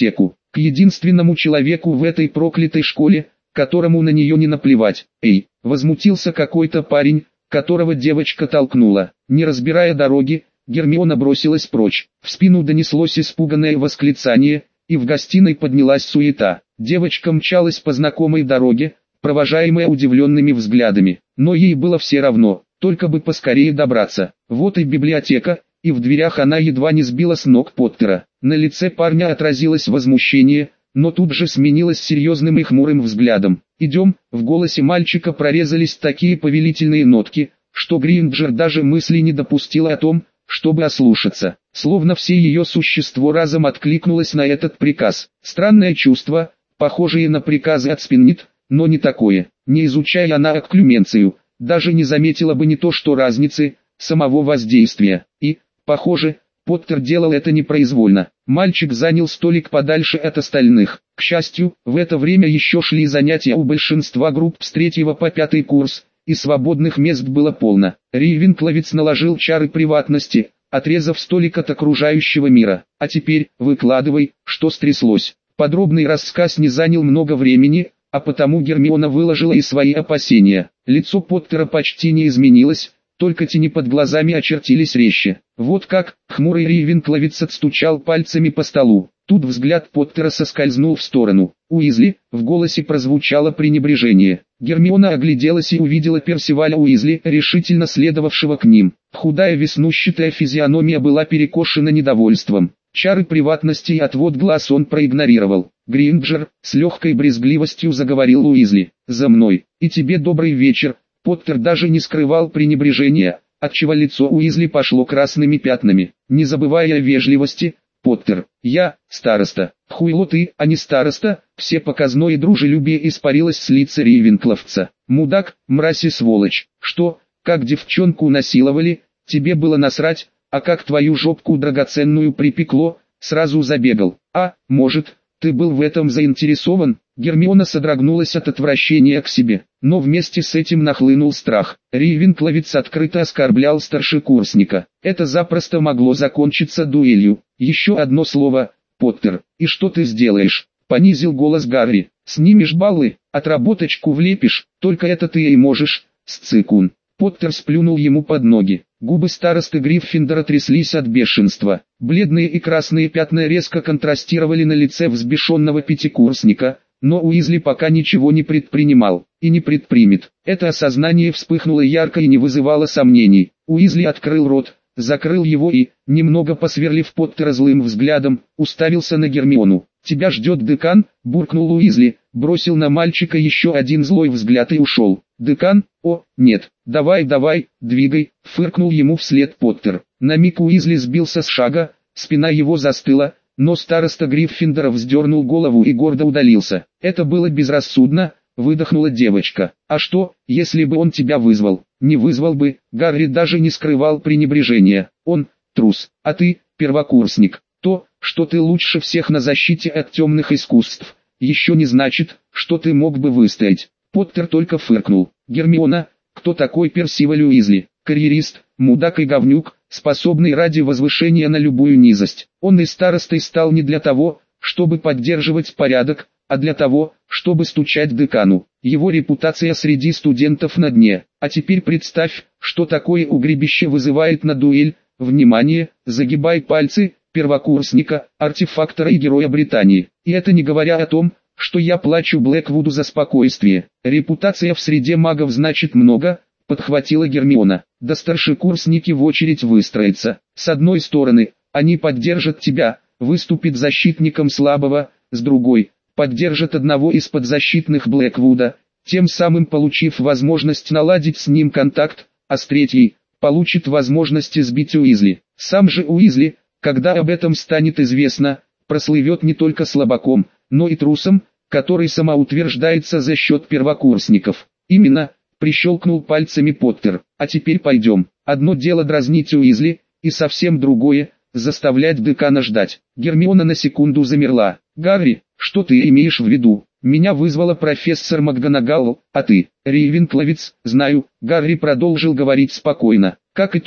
к единственному человеку в этой проклятой школе, которому на нее не наплевать. «Эй!» — возмутился какой-то парень, которого девочка толкнула. Не разбирая дороги, Гермиона бросилась прочь. В спину донеслось испуганное восклицание, и в гостиной поднялась суета. Девочка мчалась по знакомой дороге, провожаемая удивленными взглядами. Но ей было все равно, только бы поскорее добраться. Вот и библиотека, и в дверях она едва не сбила с ног Поттера. На лице парня отразилось возмущение, но тут же сменилось серьезным и хмурым взглядом. «Идем», в голосе мальчика прорезались такие повелительные нотки, что Гринджер даже мысли не допустила о том, чтобы ослушаться. Словно все ее существо разом откликнулось на этот приказ. Странное чувство, похожее на приказы от Спиннит, но не такое. Не изучая она окклюменцию, даже не заметила бы не то что разницы, самого воздействия. И, похоже, Поттер делал это непроизвольно. Мальчик занял столик подальше от остальных. К счастью, в это время еще шли занятия у большинства групп с 3 по 5 курс, и свободных мест было полно. Рейвенкловец наложил чары приватности, отрезав столик от окружающего мира. «А теперь, выкладывай, что стряслось». Подробный рассказ не занял много времени, а потому Гермиона выложила и свои опасения. Лицо Поттера почти не изменилось, только тени под глазами очертились резче. «Вот как», — хмурый Рейвенкловец отстучал пальцами по столу. Тут взгляд Поттера соскользнул в сторону. «Уизли», — в голосе прозвучало пренебрежение. Гермиона огляделась и увидела Персиваля Уизли, решительно следовавшего к ним. Худая веснущатая физиономия была перекошена недовольством. Чары приватности и отвод глаз он проигнорировал. «Гринджер», — с легкой брезгливостью заговорил Уизли, — «за мной, и тебе добрый вечер». Поттер даже не скрывал пренебрежения, отчего лицо Уизли пошло красными пятнами. Не забывая о вежливости, «Поттер, я, староста». «Хуйло ты, а не староста», все показное дружелюбие испарилось с лица Рейвенкловца. «Мудак, мразь и сволочь, что, как девчонку насиловали, тебе было насрать, а как твою жопку драгоценную припекло, сразу забегал. А, может, ты был в этом заинтересован?» Гермиона содрогнулась от отвращения к себе, но вместе с этим нахлынул страх. Рейвенкловец открыто оскорблял старшекурсника. Это запросто могло закончиться дуэлью. «Еще одно слово, Поттер, и что ты сделаешь?» — понизил голос Гарри. «Снимешь баллы, отработочку влепишь, только это ты и можешь, сцикун». Поттер сплюнул ему под ноги. Губы старосты Гриффиндора тряслись от бешенства. Бледные и красные пятна резко контрастировали на лице взбешенного пятикурсника, но Уизли пока ничего не предпринимал, и не предпримет. Это осознание вспыхнуло ярко и не вызывало сомнений. Уизли открыл рот, закрыл его и, немного посверлив Поттера злым взглядом, уставился на Гермиону. «Тебя ждет декан», — буркнул Уизли, бросил на мальчика еще один злой взгляд и ушел. «Декан? О, нет, давай, двигай», — фыркнул ему вслед Поттер. На миг Уизли сбился с шага, спина его застыла, но староста Гриффиндора вздернул голову и гордо удалился. «Это было безрассудно», — выдохнула девочка. «А что, если бы он тебя вызвал?» «Не вызвал бы», — Гарри даже не скрывал пренебрежения. «Он, трус, а ты, первокурсник. То, что ты лучше всех на защите от темных искусств, еще не значит, что ты мог бы выстоять». Поттер только фыркнул. «Гермиона, кто такой Персиваль Уизли?» «Карьерист, мудак и говнюк, способный ради возвышения на любую низость. Он и старостой стал не для того, чтобы поддерживать порядок, а для того, чтобы стучать декану. Его репутация среди студентов на дне. А теперь представь, что такое угребище вызывает на дуэль. Внимание, загибай пальцы, первокурсника, артефактора и героя Британии. И это не говоря о том, что я плачу Блэквуду за спокойствие. Репутация в среде магов значит много», — подхватила Гермиона. «Да старшекурсники в очередь выстроятся. С одной стороны, они поддержат тебя, выступит защитником слабого, с другой, поддержат одного из подзащитных Блэквуда, тем самым получив возможность наладить с ним контакт, а с третьей, получит возможность избить Уизли. Сам же Уизли, когда об этом станет известно, прослывет не только слабаком, но и трусом, который самоутверждается за счет первокурсников. Именно, прищелкнул пальцами Поттер. А теперь пойдем. Одно дело дразнить Уизли, и совсем другое, заставлять декана ждать. Гермиона на секунду замерла. «Гарри, что ты имеешь в виду? Меня вызвала профессор МакГонагал, а ты, Рейвенкловец, знаю», Гарри продолжил говорить спокойно. «Как и то,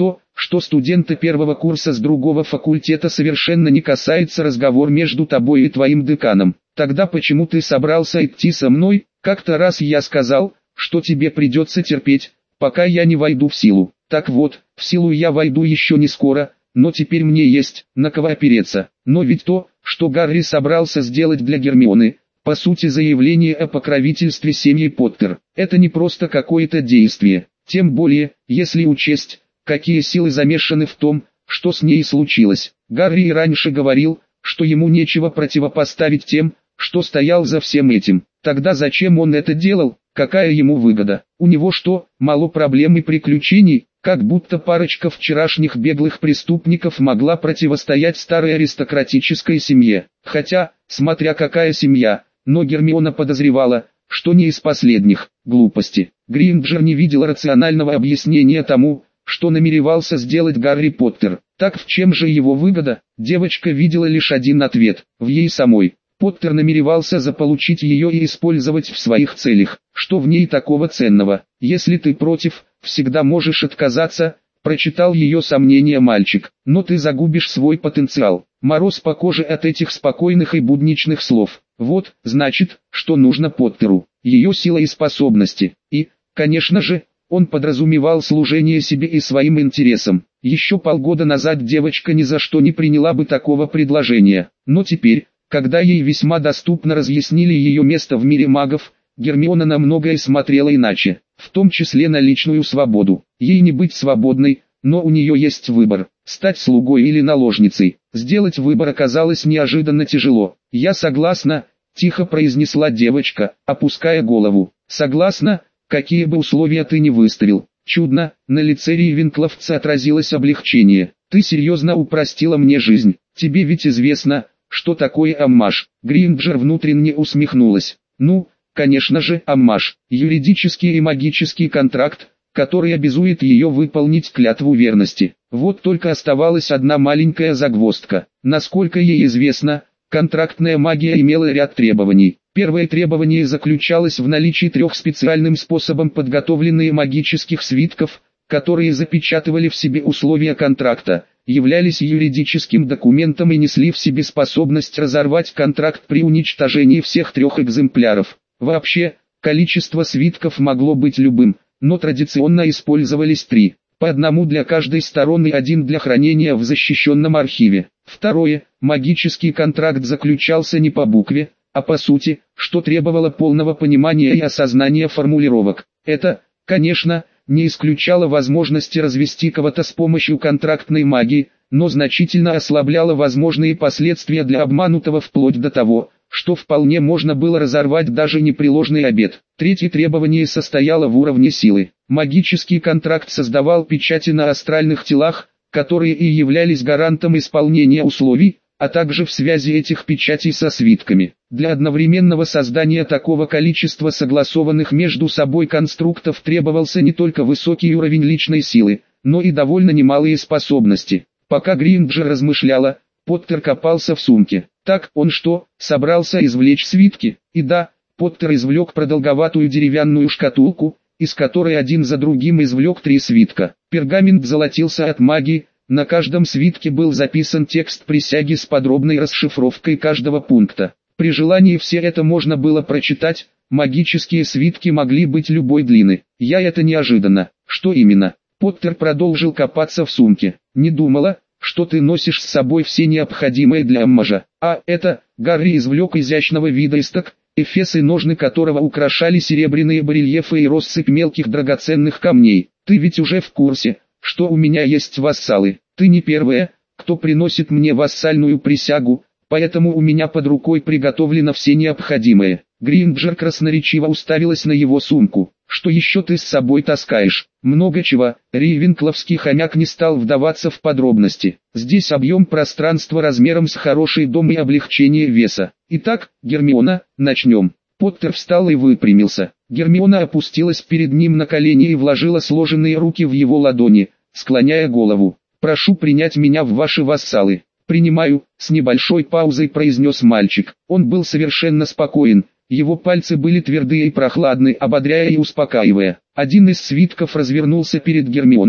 что студента первого курса с другого факультета совершенно не касается разговор между тобой и твоим деканом. Тогда почему ты собрался идти со мной? Как-то раз я сказал, что тебе придется терпеть, пока я не войду в силу. Так вот, в силу я войду еще не скоро, но теперь мне есть на кого опереться. Но ведь то, что Гарри собрался сделать для Гермионы, по сути заявление о покровительстве семьи Поттер, это не просто какое-то действие. Тем более, если учесть, какие силы замешаны в том, что с ней случилось. Гарри и раньше говорил, что ему нечего противопоставить тем, что стоял за всем этим. Тогда зачем он это делал? Какая ему выгода? У него что, мало проблем и приключений? Как будто парочка вчерашних беглых преступников могла противостоять старой аристократической семье. Хотя, смотря какая семья, но Гермиона подозревала, что не из последних. Глупости. Гринджер не видел рационального объяснения тому, что намеревался сделать Гарри Поттер. Так в чем же его выгода? Девочка видела лишь один ответ – в ей самой. Поттер намеревался заполучить ее и использовать в своих целях. Что в ней такого ценного? Если ты против, всегда можешь отказаться, прочитал ее сомнения мальчик. Но ты загубишь свой потенциал. Мороз по коже от этих спокойных и будничных слов. Вот, значит, что нужно Поттеру. Ее сила и способности. И, конечно же, он подразумевал служение себе и своим интересам. Еще полгода назад девочка ни за что не приняла бы такого предложения. Но теперь, когда ей весьма доступно разъяснили ее место в мире магов, Гермиона на многое смотрела иначе, в том числе на личную свободу. Ей не быть свободной, но у нее есть выбор, стать слугой или наложницей. Сделать выбор оказалось неожиданно тяжело. «Я согласна», — тихо произнесла девочка, опуская голову. «Согласна, какие бы условия ты ни выставил». Чудно, на лице Рейвенкловца отразилось облегчение. «Ты серьезно упростила мне жизнь. Тебе ведь известно, что такое аммаж». Гринджер внутренне усмехнулась. «Ну, конечно же, аммаж. Юридический и магический контракт, который обязует ее выполнить клятву верности. Вот только оставалась одна маленькая загвоздка. Насколько ей известно, контрактная магия имела ряд требований. Первое требование заключалось в наличии 3 специальным способом подготовленных магических свитков, которые запечатывали в себе условия контракта, являлись юридическим документом и несли в себе способность разорвать контракт при уничтожении всех 3 экземпляров. Вообще, количество свитков могло быть любым, но традиционно использовались 3, по одному для каждой стороны и 1 для хранения в защищенном архиве. Второе, магический контракт заключался не по букве, а по сути, что требовало полного понимания и осознания формулировок. Это, конечно, не исключало возможности развести кого-то с помощью контрактной магии, но значительно ослабляло возможные последствия для обманутого вплоть до того, что вполне можно было разорвать даже непреложный обет. Третье требование состояло в уровне силы. Магический контракт создавал печати на астральных телах, которые и являлись гарантом исполнения условий, а также в связи этих печатей со свитками. Для одновременного создания такого количества согласованных между собой конструктов требовался не только высокий уровень личной силы, но и довольно немалые способности. Пока Гринджер размышляла, Поттер копался в сумке. Так, он что, собрался извлечь свитки? И да, Поттер извлек продолговатую деревянную шкатулку, из которой один за другим извлек 3 свитка. Пергамент золотился от магии, на каждом свитке был записан текст присяги с подробной расшифровкой каждого пункта. При желании все это можно было прочитать, магические свитки могли быть любой длины. Я это неожиданно. Что именно? Поттер продолжил копаться в сумке. Не думала, что ты носишь с собой все необходимое для аммажа. А это, Гарри извлек изящного вида исток, эфес и ножны которого украшали серебряные барельефы и россыпь мелких драгоценных камней. Ты ведь уже в курсе, что у меня есть вассалы. Ты не первая, кто приносит мне вассальную присягу, поэтому у меня под рукой приготовлено все необходимое. Гринджер красноречиво уставилась на его сумку. Что еще ты с собой таскаешь? Много чего. Рейвенкловский хомяк не стал вдаваться в подробности. Здесь объем пространства размером с хороший дом и облегчение веса. Итак, Гермиона, начнем. Поттер встал и выпрямился. Гермиона опустилась перед ним на колени и вложила сложенные руки в его ладони, склоняя голову. «Прошу принять меня в ваши вассалы». «Принимаю», — с небольшой паузой произнес мальчик. Он был совершенно спокоен, его пальцы были твердые и прохладны, ободряя и успокаивая. Один из свитков развернулся перед Гермионой,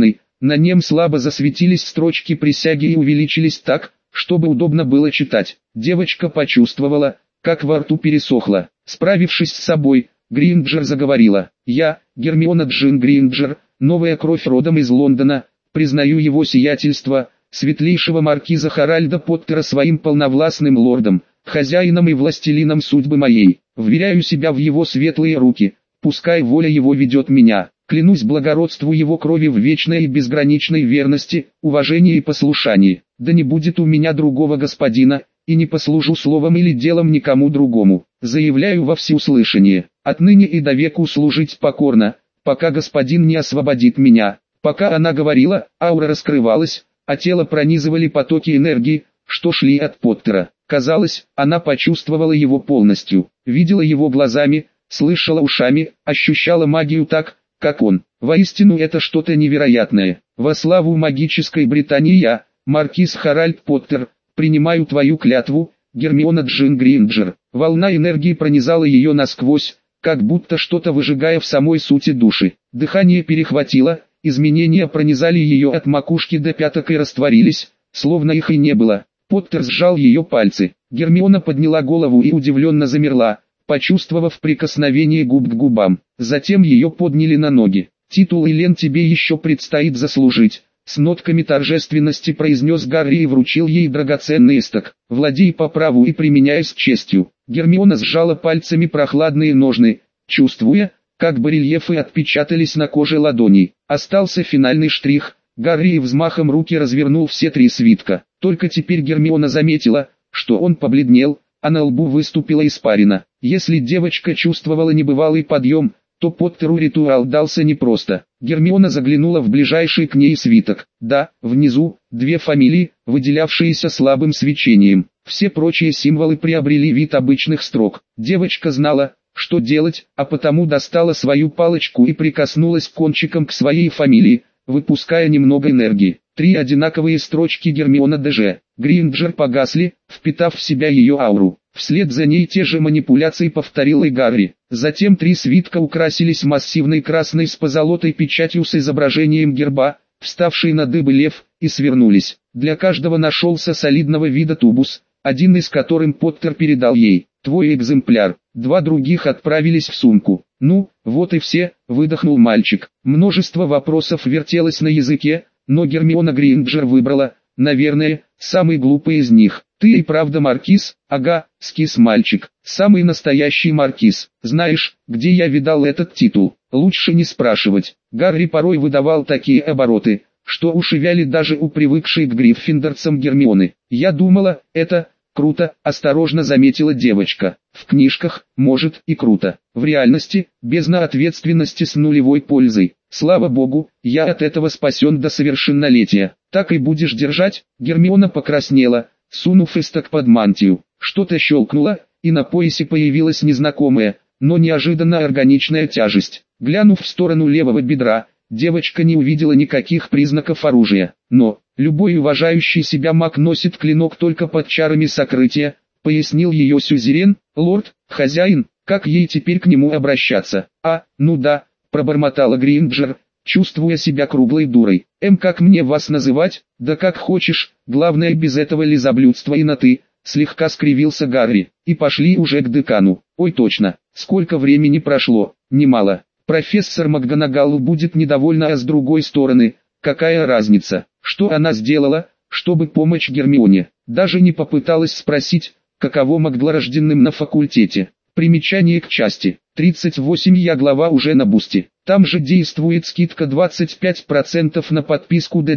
На нем слабо засветились строчки присяги и увеличились так, чтобы удобно было читать. Девочка почувствовала, как во рту пересохло. Справившись с собой, Гринджер заговорила. «Я, Гермиона Джин Гринджер, новая кровь родом из Лондона, признаю его сиятельство, светлейшего маркиза Харальда Поттера своим полновластным лордом, хозяином и властелином судьбы моей. Вверяю себя в его светлые руки, пускай воля его ведет меня. Клянусь благородству его крови в вечной и безграничной верности, уважении и послушании. Да не будет у меня другого господина, и не послужу словом или делом никому другому. Заявляю во всеуслышание, отныне и до веку служить покорно, пока господин не освободит меня». Пока она говорила, аура раскрывалась, а тело пронизывали потоки энергии, что шли от Поттера. Казалось, она почувствовала его полностью, видела его глазами, слышала ушами, ощущала магию так, как он. Воистину это что-то невероятное. Во славу магической Британии я, маркиз Харальд Поттер, принимаю твою клятву, Гермиона Джин Гринджер. Волна энергии пронизала ее насквозь, как будто что-то выжигая в самой сути души. Дыхание перехватило, изменения пронизали ее от макушки до пяток и растворились, словно их и не было. Поттер сжал ее пальцы. Гермиона подняла голову и удивленно замерла, почувствовав прикосновение губ к губам. Затем ее подняли на ноги. «Титул Элен тебе еще предстоит заслужить», — с нотками торжественности произнес Гарри и вручил ей драгоценный эсток. «Владей по праву и применяй с честью». Гермиона сжала пальцами прохладные ножны, чувствуя, как барельефы отпечатались на коже ладоней. Остался финальный штрих. Гарри взмахом руки развернул все три свитка. Только теперь Гермиона заметила, что он побледнел, а на лбу выступила испарина. Если девочка чувствовала небывалый подъем, то Поттеру ритуал дался непросто. Гермиона заглянула в ближайший к ней свиток. Да, внизу, две фамилии, выделявшиеся слабым свечением. Все прочие символы приобрели вид обычных строк. Девочка знала, что делать, а потому достала свою палочку и прикоснулась кончиком к своей фамилии, выпуская немного энергии. Три одинаковые строчки Гермиона Дж. Гринджер погасли, впитав в себя ее ауру. Вслед за ней те же манипуляции повторил и Гарри. Затем три свитка украсились массивной красной с позолотой печатью с изображением герба, вставший на дыбы лев, и свернулись. Для каждого нашелся солидного вида тубус, один из которых Поттер передал ей. «Твой экземпляр». Два других отправились в сумку. «Ну, вот и все», — выдохнул мальчик. Множество вопросов вертелось на языке, но Гермиона Гринджер выбрала, наверное, самый глупый из них. «Ты и правда маркиз?» «Ага», — скис мальчик. «Самый настоящий маркиз. Знаешь, где я видал этот титул? Лучше не спрашивать». Гарри порой выдавал такие обороты, что уши вяли даже у привыкшей к гриффиндорцам Гермионы. «Я думала, это... круто», — осторожно заметила девочка. «В книжках, может, и круто. В реальности, бездна ответственности с нулевой пользой. Слава богу, я от этого спасен до совершеннолетия. Так и будешь держать?» Гермиона покраснела, сунув эсток под мантию. Что-то щелкнуло, и на поясе появилась незнакомая, но неожиданно органичная тяжесть. Глянув в сторону левого бедра, девочка не увидела никаких признаков оружия. «Но, любой уважающий себя маг носит клинок только под чарами сокрытия», — пояснил ее сюзерен. «Лорд, хозяин, как ей теперь к нему обращаться?» «Ну да», — пробормотала Гринджер, чувствуя себя круглой дурой. Как мне вас называть?» «Да как хочешь, главное без этого лизоблюдства и на «ты», — слегка скривился Гарри. «И пошли уже к декану». «Ой, точно, сколько времени прошло?» «Немало. Профессор МакГонагал будет недовольна, а с другой стороны, какая разница, что она сделала, чтобы помочь Гермионе?» Даже не попыталась спросить, каково магдворожденным на факультете. Примечание к части 38. Я глава уже на бусте. Там же действует скидка 25% на подписку до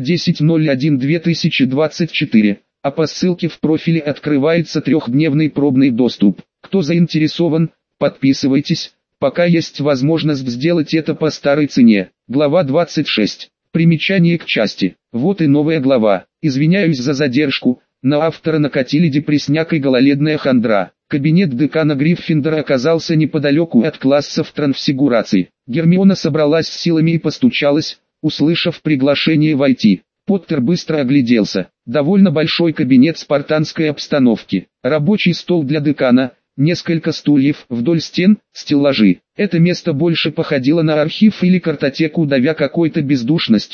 10.01.2024, а по ссылке в профиле открывается трехдневный пробный доступ. Кто заинтересован, подписывайтесь, пока есть возможность сделать это по старой цене. Глава 26. Примечание к части. Вот и новая глава. Извиняюсь за задержку, на автора накатили депресняк и гололедная хандра. Кабинет декана Гриффиндора оказался неподалеку от классов трансфигурации. Гермиона собралась с силами и постучалась, услышав приглашение войти. Поттер быстро огляделся. Довольно большой кабинет спартанской обстановки. Рабочий стол для декана, несколько стульев, вдоль стен, стеллажи. Это место больше походило на архив или картотеку, давя какой-то бездушностью,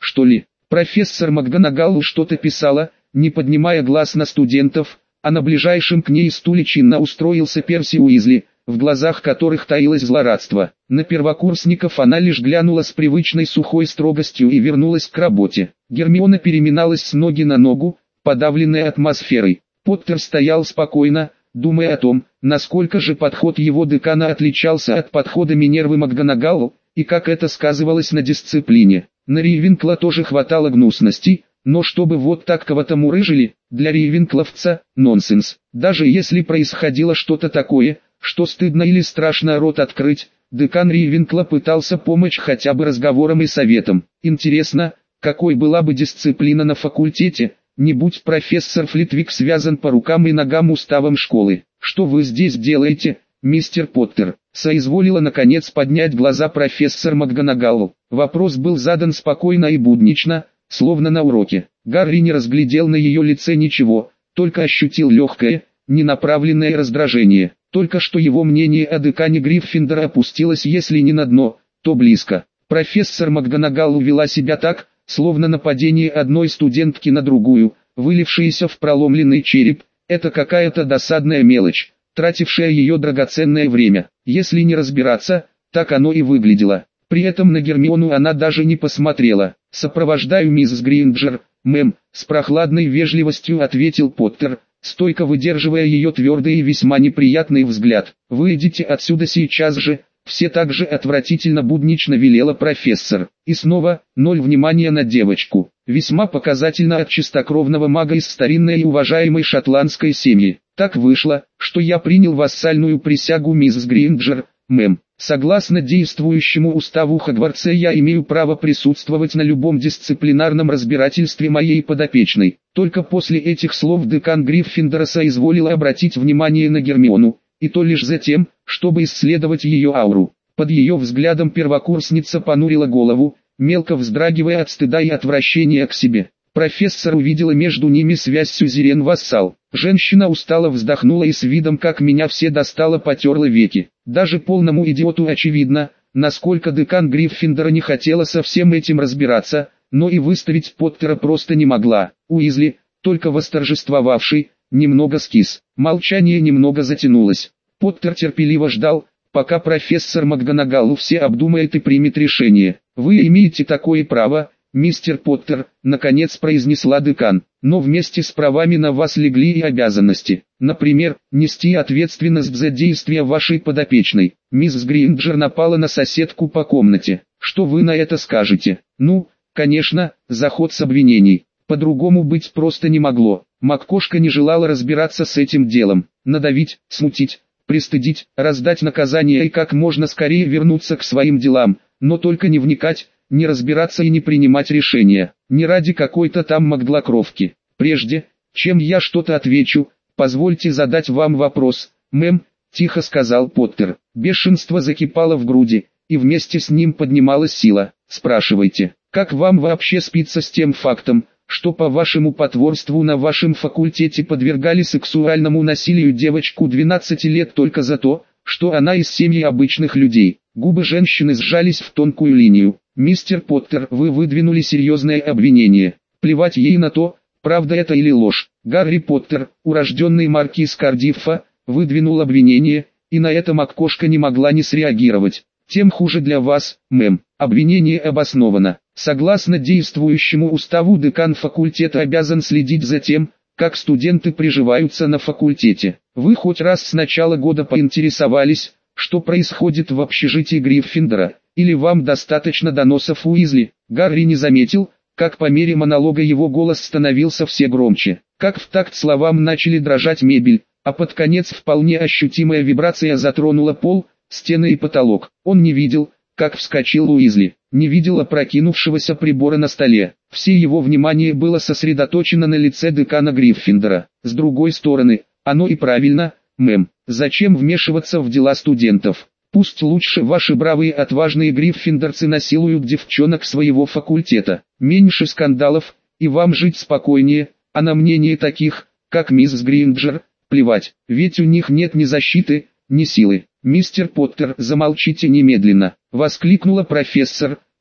что ли? Профессор МакГонагал что-то писала, не поднимая глаз на студентов, а на ближайшем к ней стуле чинно устроился Перси Уизли, в глазах которых таилось злорадство. На первокурсников она лишь глянула с привычной сухой строгостью и вернулась к работе. Гермиона переминалась с ноги на ногу, подавленная атмосферой. Поттер стоял спокойно, думая о том, насколько же подход его декана отличался от подхода Минервы МакГонагал, и как это сказывалось на дисциплине. На Рейвенкла тоже хватало гнусностей, но чтобы вот так кого-то мурыжили, для рейвенкловца – нонсенс. Даже если происходило что-то такое, что стыдно или страшно рот открыть, декан Рейвенкла пытался помочь хотя бы разговором и советом. Интересно, какой была бы дисциплина на факультете, не будь профессор Флитвик связан по рукам и ногам уставом школы. «Что вы здесь делаете, мистер Поттер?» Соизволила наконец поднять глаза профессор МакГонагал. Вопрос был задан спокойно и буднично, словно на уроке. Гарри не разглядел на ее лице ничего, только ощутил легкое, ненаправленное раздражение. Только что его мнение о декане Гриффиндора опустилось если не на дно, то близко. Профессор МакГонагал вела себя так, словно нападение одной студентки на другую, вылившееся в проломленный череп, это какая-то досадная мелочь, тратившая ее драгоценное время. Если не разбираться, так оно и выглядело. При этом на Гермиону она даже не посмотрела. «Сопровождаю мисс Грейнджер, мэм», с прохладной вежливостью ответил Поттер, стойко выдерживая ее твердый и весьма неприятный взгляд. «Выйдите отсюда сейчас же», все так же отвратительно буднично велела профессор. И снова, ноль внимания на девочку. Весьма показательно от чистокровного мага из старинной и уважаемой шотландской семьи. «Так вышло, что я принял вассальную присягу мисс Грейнджер, мэм. Согласно действующему уставу Хогвартса я имею право присутствовать на любом дисциплинарном разбирательстве моей подопечной». Только после этих слов декан Гриффиндора соизволил обратить внимание на Гермиону, и то лишь за тем, чтобы исследовать ее ауру. Под ее взглядом первокурсница понурила голову, мелко вздрагивая от стыда и отвращения к себе. Профессор увидела между ними связь сюзерен-вассал. Женщина устало вздохнула и с видом «как меня все достало» потерла веки. Даже полному идиоту очевидно, насколько декан Гриффиндора не хотела со всем этим разбираться, но и выставить Поттера просто не могла. Уизли, только восторжествовавший, немного скис. Молчание немного затянулось. Поттер терпеливо ждал, пока профессор МакГонагал все обдумает и примет решение. «Вы имеете такое право, мистер Поттер», наконец произнесла декан, «но вместе с правами на вас легли и обязанности. Например, нести ответственность за действия вашей подопечной. Мисс Грейнджер напала на соседку по комнате. Что вы на это скажете?» «Ну, конечно, заход с обвинений. По-другому быть просто не могло». МакКошка не желала разбираться с этим делом. Надавить, смутить, пристыдить, раздать наказание и как можно скорее вернуться к своим делам, но только не вникать, не разбираться и не принимать решения, не ради какой-то там маглокровки. «Прежде, чем я что-то отвечу, позвольте задать вам вопрос, мэм», — тихо сказал Поттер. Бешенство закипало в груди, и вместе с ним поднималась сила. «Спрашивайте, как вам вообще спится с тем фактом, что по вашему потворству на вашем факультете подвергали сексуальному насилию девочку 12 лет только за то, что она из семьи обычных людей?» Губы женщины сжались в тонкую линию. «Мистер Поттер, вы выдвинули серьезное обвинение. Плевать ей на то, правда это или ложь. Гарри Поттер, урожденный маркиз Кардиффа, выдвинул обвинение, и на это МакКошка не могла не среагировать. Тем хуже для вас, мэм. Обвинение обосновано. Согласно действующему уставу декан факультета обязан следить за тем, как студенты приживаются на факультете. Вы хоть раз с начала года поинтересовались, что происходит в общежитии Гриффиндора, или вам достаточно доносов Уизли?» Гарри не заметил, как по мере монолога его голос становился все громче, как в такт словам начали дрожать мебель, а под конец вполне ощутимая вибрация затронула пол, стены и потолок. Он не видел, как вскочил Уизли, не видел опрокинувшегося прибора на столе. Все его внимание было сосредоточено на лице декана Гриффиндора. С другой стороны, оно и правильно, мэм. Зачем вмешиваться в дела студентов? Пусть лучше ваши бравые отважные гриффиндорцы насилуют девчонок своего факультета. Меньше скандалов, и вам жить спокойнее, а на мнение таких, как мисс Грейнджер, плевать, ведь у них нет ни защиты, ни силы. «Мистер Поттер, замолчите немедленно», — воскликнула профессор,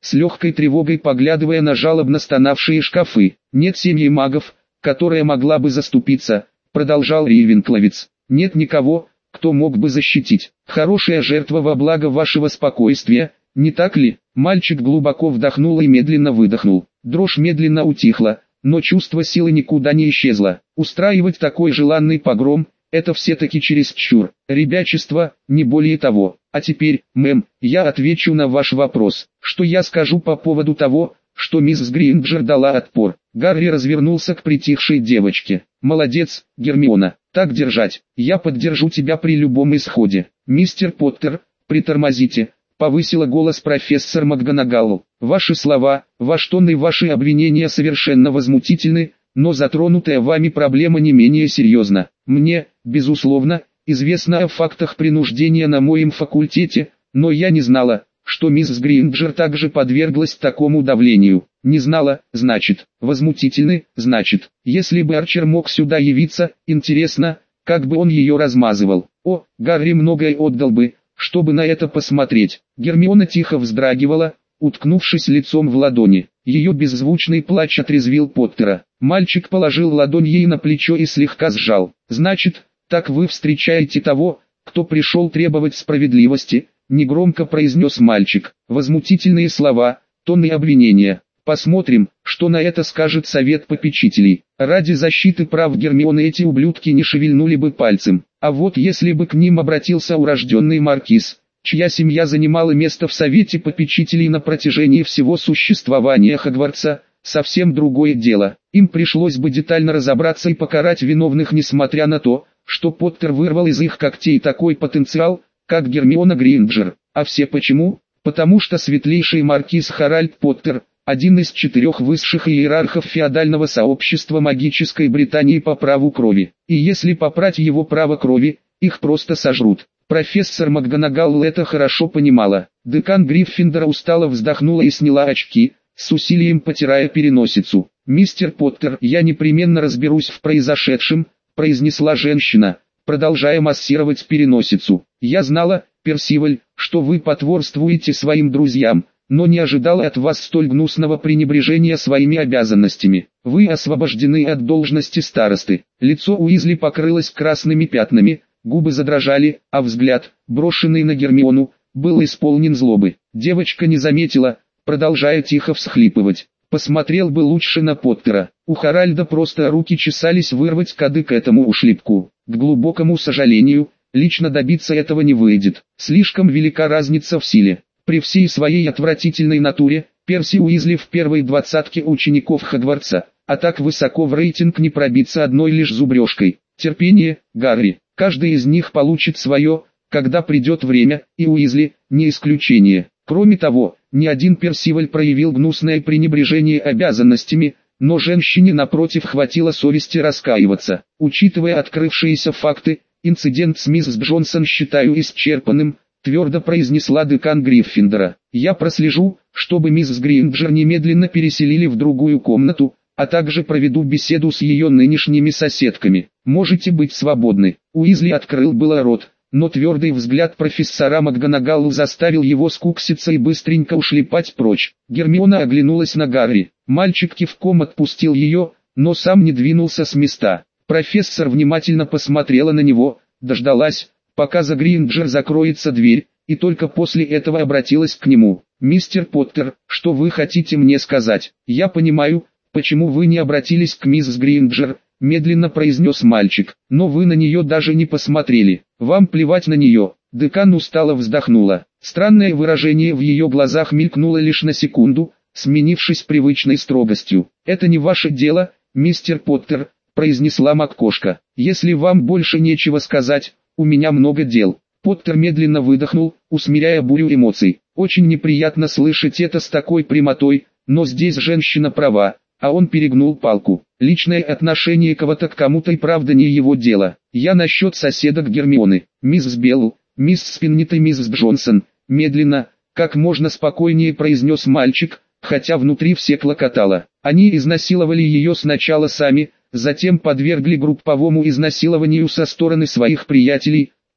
с легкой тревогой поглядывая на жалобно стонавшие шкафы. «Нет семьи магов, которая могла бы заступиться», — продолжал Рейвенкловец. «Нет никого, кто мог бы защитить. Хорошая жертва во благо вашего спокойствия, не так ли?» Мальчик глубоко вдохнул и медленно выдохнул. Дрожь медленно утихла, но чувство силы никуда не исчезло. Устраивать такой желанный погром — это все-таки чересчур. Ребячество, не более того. А теперь, мэм, я отвечу на ваш вопрос. Что я скажу по поводу того, что мисс Гринджер дала отпор? Гарри развернулся к притихшей девочке. «Молодец, Гермиона, так держать. Я поддержу тебя при любом исходе. Мистер Поттер, притормозите», — повысила голос профессор МакГонагал. «Ваши слова, ваш тон и ваши обвинения совершенно возмутительны, но затронутая вами проблема не менее серьезна. Мне, безусловно, известно о фактах принуждения на моем факультете, но я не знала, что мисс Гринджер также подверглась такому давлению. Не знала, значит, возмутительны, значит. Если бы Арчер мог сюда явиться, интересно, как бы он ее размазывал. О, Гарри многое отдал бы, чтобы на это посмотреть». Гермиона тихо вздрагивала, уткнувшись лицом в ладони. Ее беззвучный плач отрезвил Поттера. Мальчик положил ладонь ей на плечо и слегка сжал. «Значит, так вы встречаете того, кто пришел требовать справедливости», — негромко произнес мальчик. Возмутительные слова, тон и обвинения. Посмотрим, что на это скажет совет попечителей. Ради защиты прав Гермионы эти ублюдки не шевельнули бы пальцем. А вот если бы к ним обратился урожденный маркиз, чья семья занимала место в совете попечителей на протяжении всего существования Хогвартса, совсем другое дело. Им пришлось бы детально разобраться и покарать виновных, несмотря на то, что Поттер вырвал из их когтей такой потенциал, как Гермиона Гринджер. А все почему? Потому что светлейший маркиз Харальд Поттер, один из 4 высших иерархов феодального сообщества магической Британии по праву крови. И если попрать его право крови, их просто сожрут. Профессор МакГонагал это хорошо понимала. Декан Гриффиндора устало вздохнула и сняла очки, с усилием потирая переносицу. «Мистер Поттер, я непременно разберусь в произошедшем», — произнесла женщина, продолжая массировать переносицу. «Я знала, Персиваль, что вы потворствуете своим друзьям, но не ожидала от вас столь гнусного пренебрежения своими обязанностями. Вы освобождены от должности старосты». Лицо Уизли покрылось красными пятнами, губы задрожали, а взгляд, брошенный на Гермиону, был исполнен злобы. Девочка не заметила, продолжая тихо всхлипывать. Посмотрел бы лучше на Поттера. У Харальда просто руки чесались вырвать кадык этому ушлепку. К глубокому сожалению, лично добиться этого не выйдет. Слишком велика разница в силе. При всей своей отвратительной натуре, Перси Уизли в первой 20-ке учеников Хогвартса, а так высоко в рейтинг не пробиться одной лишь зубрежкой. Терпение, Гарри, каждый из них получит свое, когда придет время, и Уизли не исключение. Кроме того, ни один Персиваль проявил гнусное пренебрежение обязанностями, но женщине напротив хватило совести раскаиваться. Учитывая открывшиеся факты, инцидент с мисс Джонсон считаю исчерпанным, твердо произнесла декан Гриффиндора. «Я прослежу, чтобы мисс Гринджер немедленно переселили в другую комнату, а также проведу беседу с ее нынешними соседками. Можете быть свободны». Уизли открыл было рот, но твердый взгляд профессора МакГонагал заставил его скукситься и быстренько ушлепать прочь. Гермиона оглянулась на Гарри. Мальчик кивком отпустил ее, но сам не двинулся с места. Профессор внимательно посмотрела на него, дождалась, пока за Гринджер закроется дверь, и только после этого обратилась к нему. «Мистер Поттер, что вы хотите мне сказать? Я понимаю, почему вы не обратились к мисс Гринджер», медленно произнес мальчик, «но вы на нее даже не посмотрели. Вам плевать на нее». Декан устало вздохнула. Странное выражение в ее глазах мелькнуло лишь на секунду, сменившись привычной строгостью. «Это не ваше дело, мистер Поттер», произнесла МакКошка. «Если вам больше нечего сказать, у меня много дел». Поттер медленно выдохнул, усмиряя бурю эмоций. Очень неприятно слышать это с такой прямотой, но здесь женщина права. А он перегнул палку. Личное отношение кого-то к кому-то и правда не его дело. Я насчет соседок Гермионы. Мисс Белл, мисс Спиннет и мисс Джонсон. Медленно, как можно спокойнее произнес мальчик, хотя внутри все клокотало. Они изнасиловали ее сначала сами, затем подвергли групповому изнасилованию со стороны своих приятелей,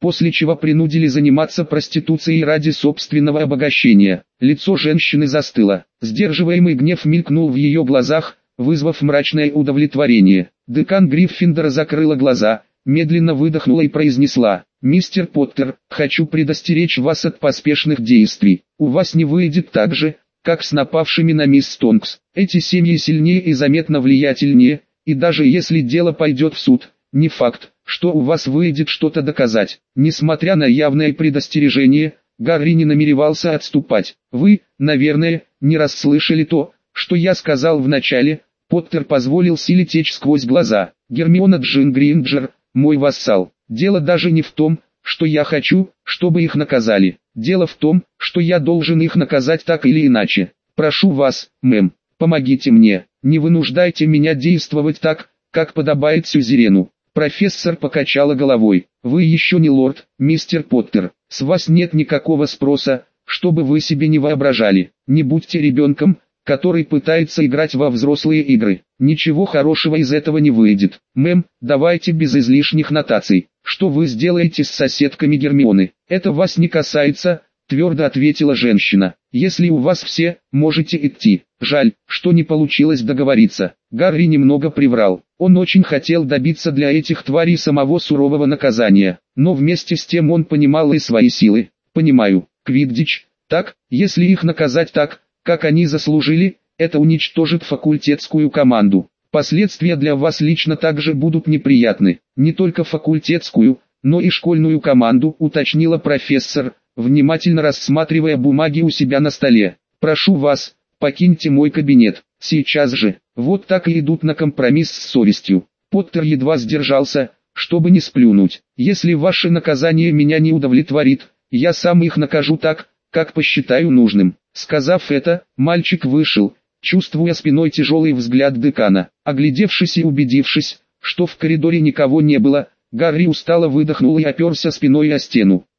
после чего принудили заниматься проституцией ради собственного обогащения. Лицо женщины застыло. Сдерживаемый гнев мелькнул в ее глазах, вызвав мрачное удовлетворение. Декан Гриффиндора закрыла глаза, медленно выдохнула и произнесла: «Мистер Поттер, хочу предостеречь вас от поспешных действий. У вас не выйдет так же, как с напавшими на мисс Тонкс. Эти семьи сильнее и заметно влиятельнее, и даже если дело пойдет в суд, не факт, что у вас выйдет что-то доказать». Несмотря на явное предостережение, Гарри не намеревался отступать. «Вы, наверное, не расслышали то, что я сказал в начале». Поттер позволил силе течь сквозь глаза. «Гермиона Грейнджер, мой вассал. Дело даже не в том, что я хочу, чтобы их наказали. Дело в том, что я должен их наказать так или иначе. Прошу вас, мэм, помогите мне. Не вынуждайте меня действовать так, как подобает сюзерену». Профессор покачала головой. «Вы еще не лорд, мистер Поттер. С вас нет никакого спроса, чтобы вы себе не воображали. Не будьте ребенком, который пытается играть во взрослые игры. Ничего хорошего из этого не выйдет. Мэм, давайте без излишних нотаций. Что вы сделаете с соседками Гермионы? Это вас не касается», твердо ответила женщина. «Если у вас все, можете идти. Жаль, что не получилось договориться». Гарри немного приврал. Он очень хотел добиться для этих тварей самого сурового наказания, но вместе с тем он понимал и свои силы. «Понимаю, Квиддич, так, если их наказать так, как они заслужили, это уничтожит факультетскую команду. Последствия для вас лично также будут неприятны. Не только факультетскую, но и школьную команду», уточнила профессор, внимательно рассматривая бумаги у себя на столе. «Прошу вас, покиньте мой кабинет, сейчас же». Вот так и идут на компромисс с совестью. Поттер едва сдержался, чтобы не сплюнуть. «Если ваше наказание меня не удовлетворит, я сам их накажу так, как посчитаю нужным». Сказав это, мальчик вышел, чувствуя спиной тяжелый взгляд декана. Оглядевшись и убедившись, что в коридоре никого не было, Гарри устало выдохнул и оперся спиной о стену.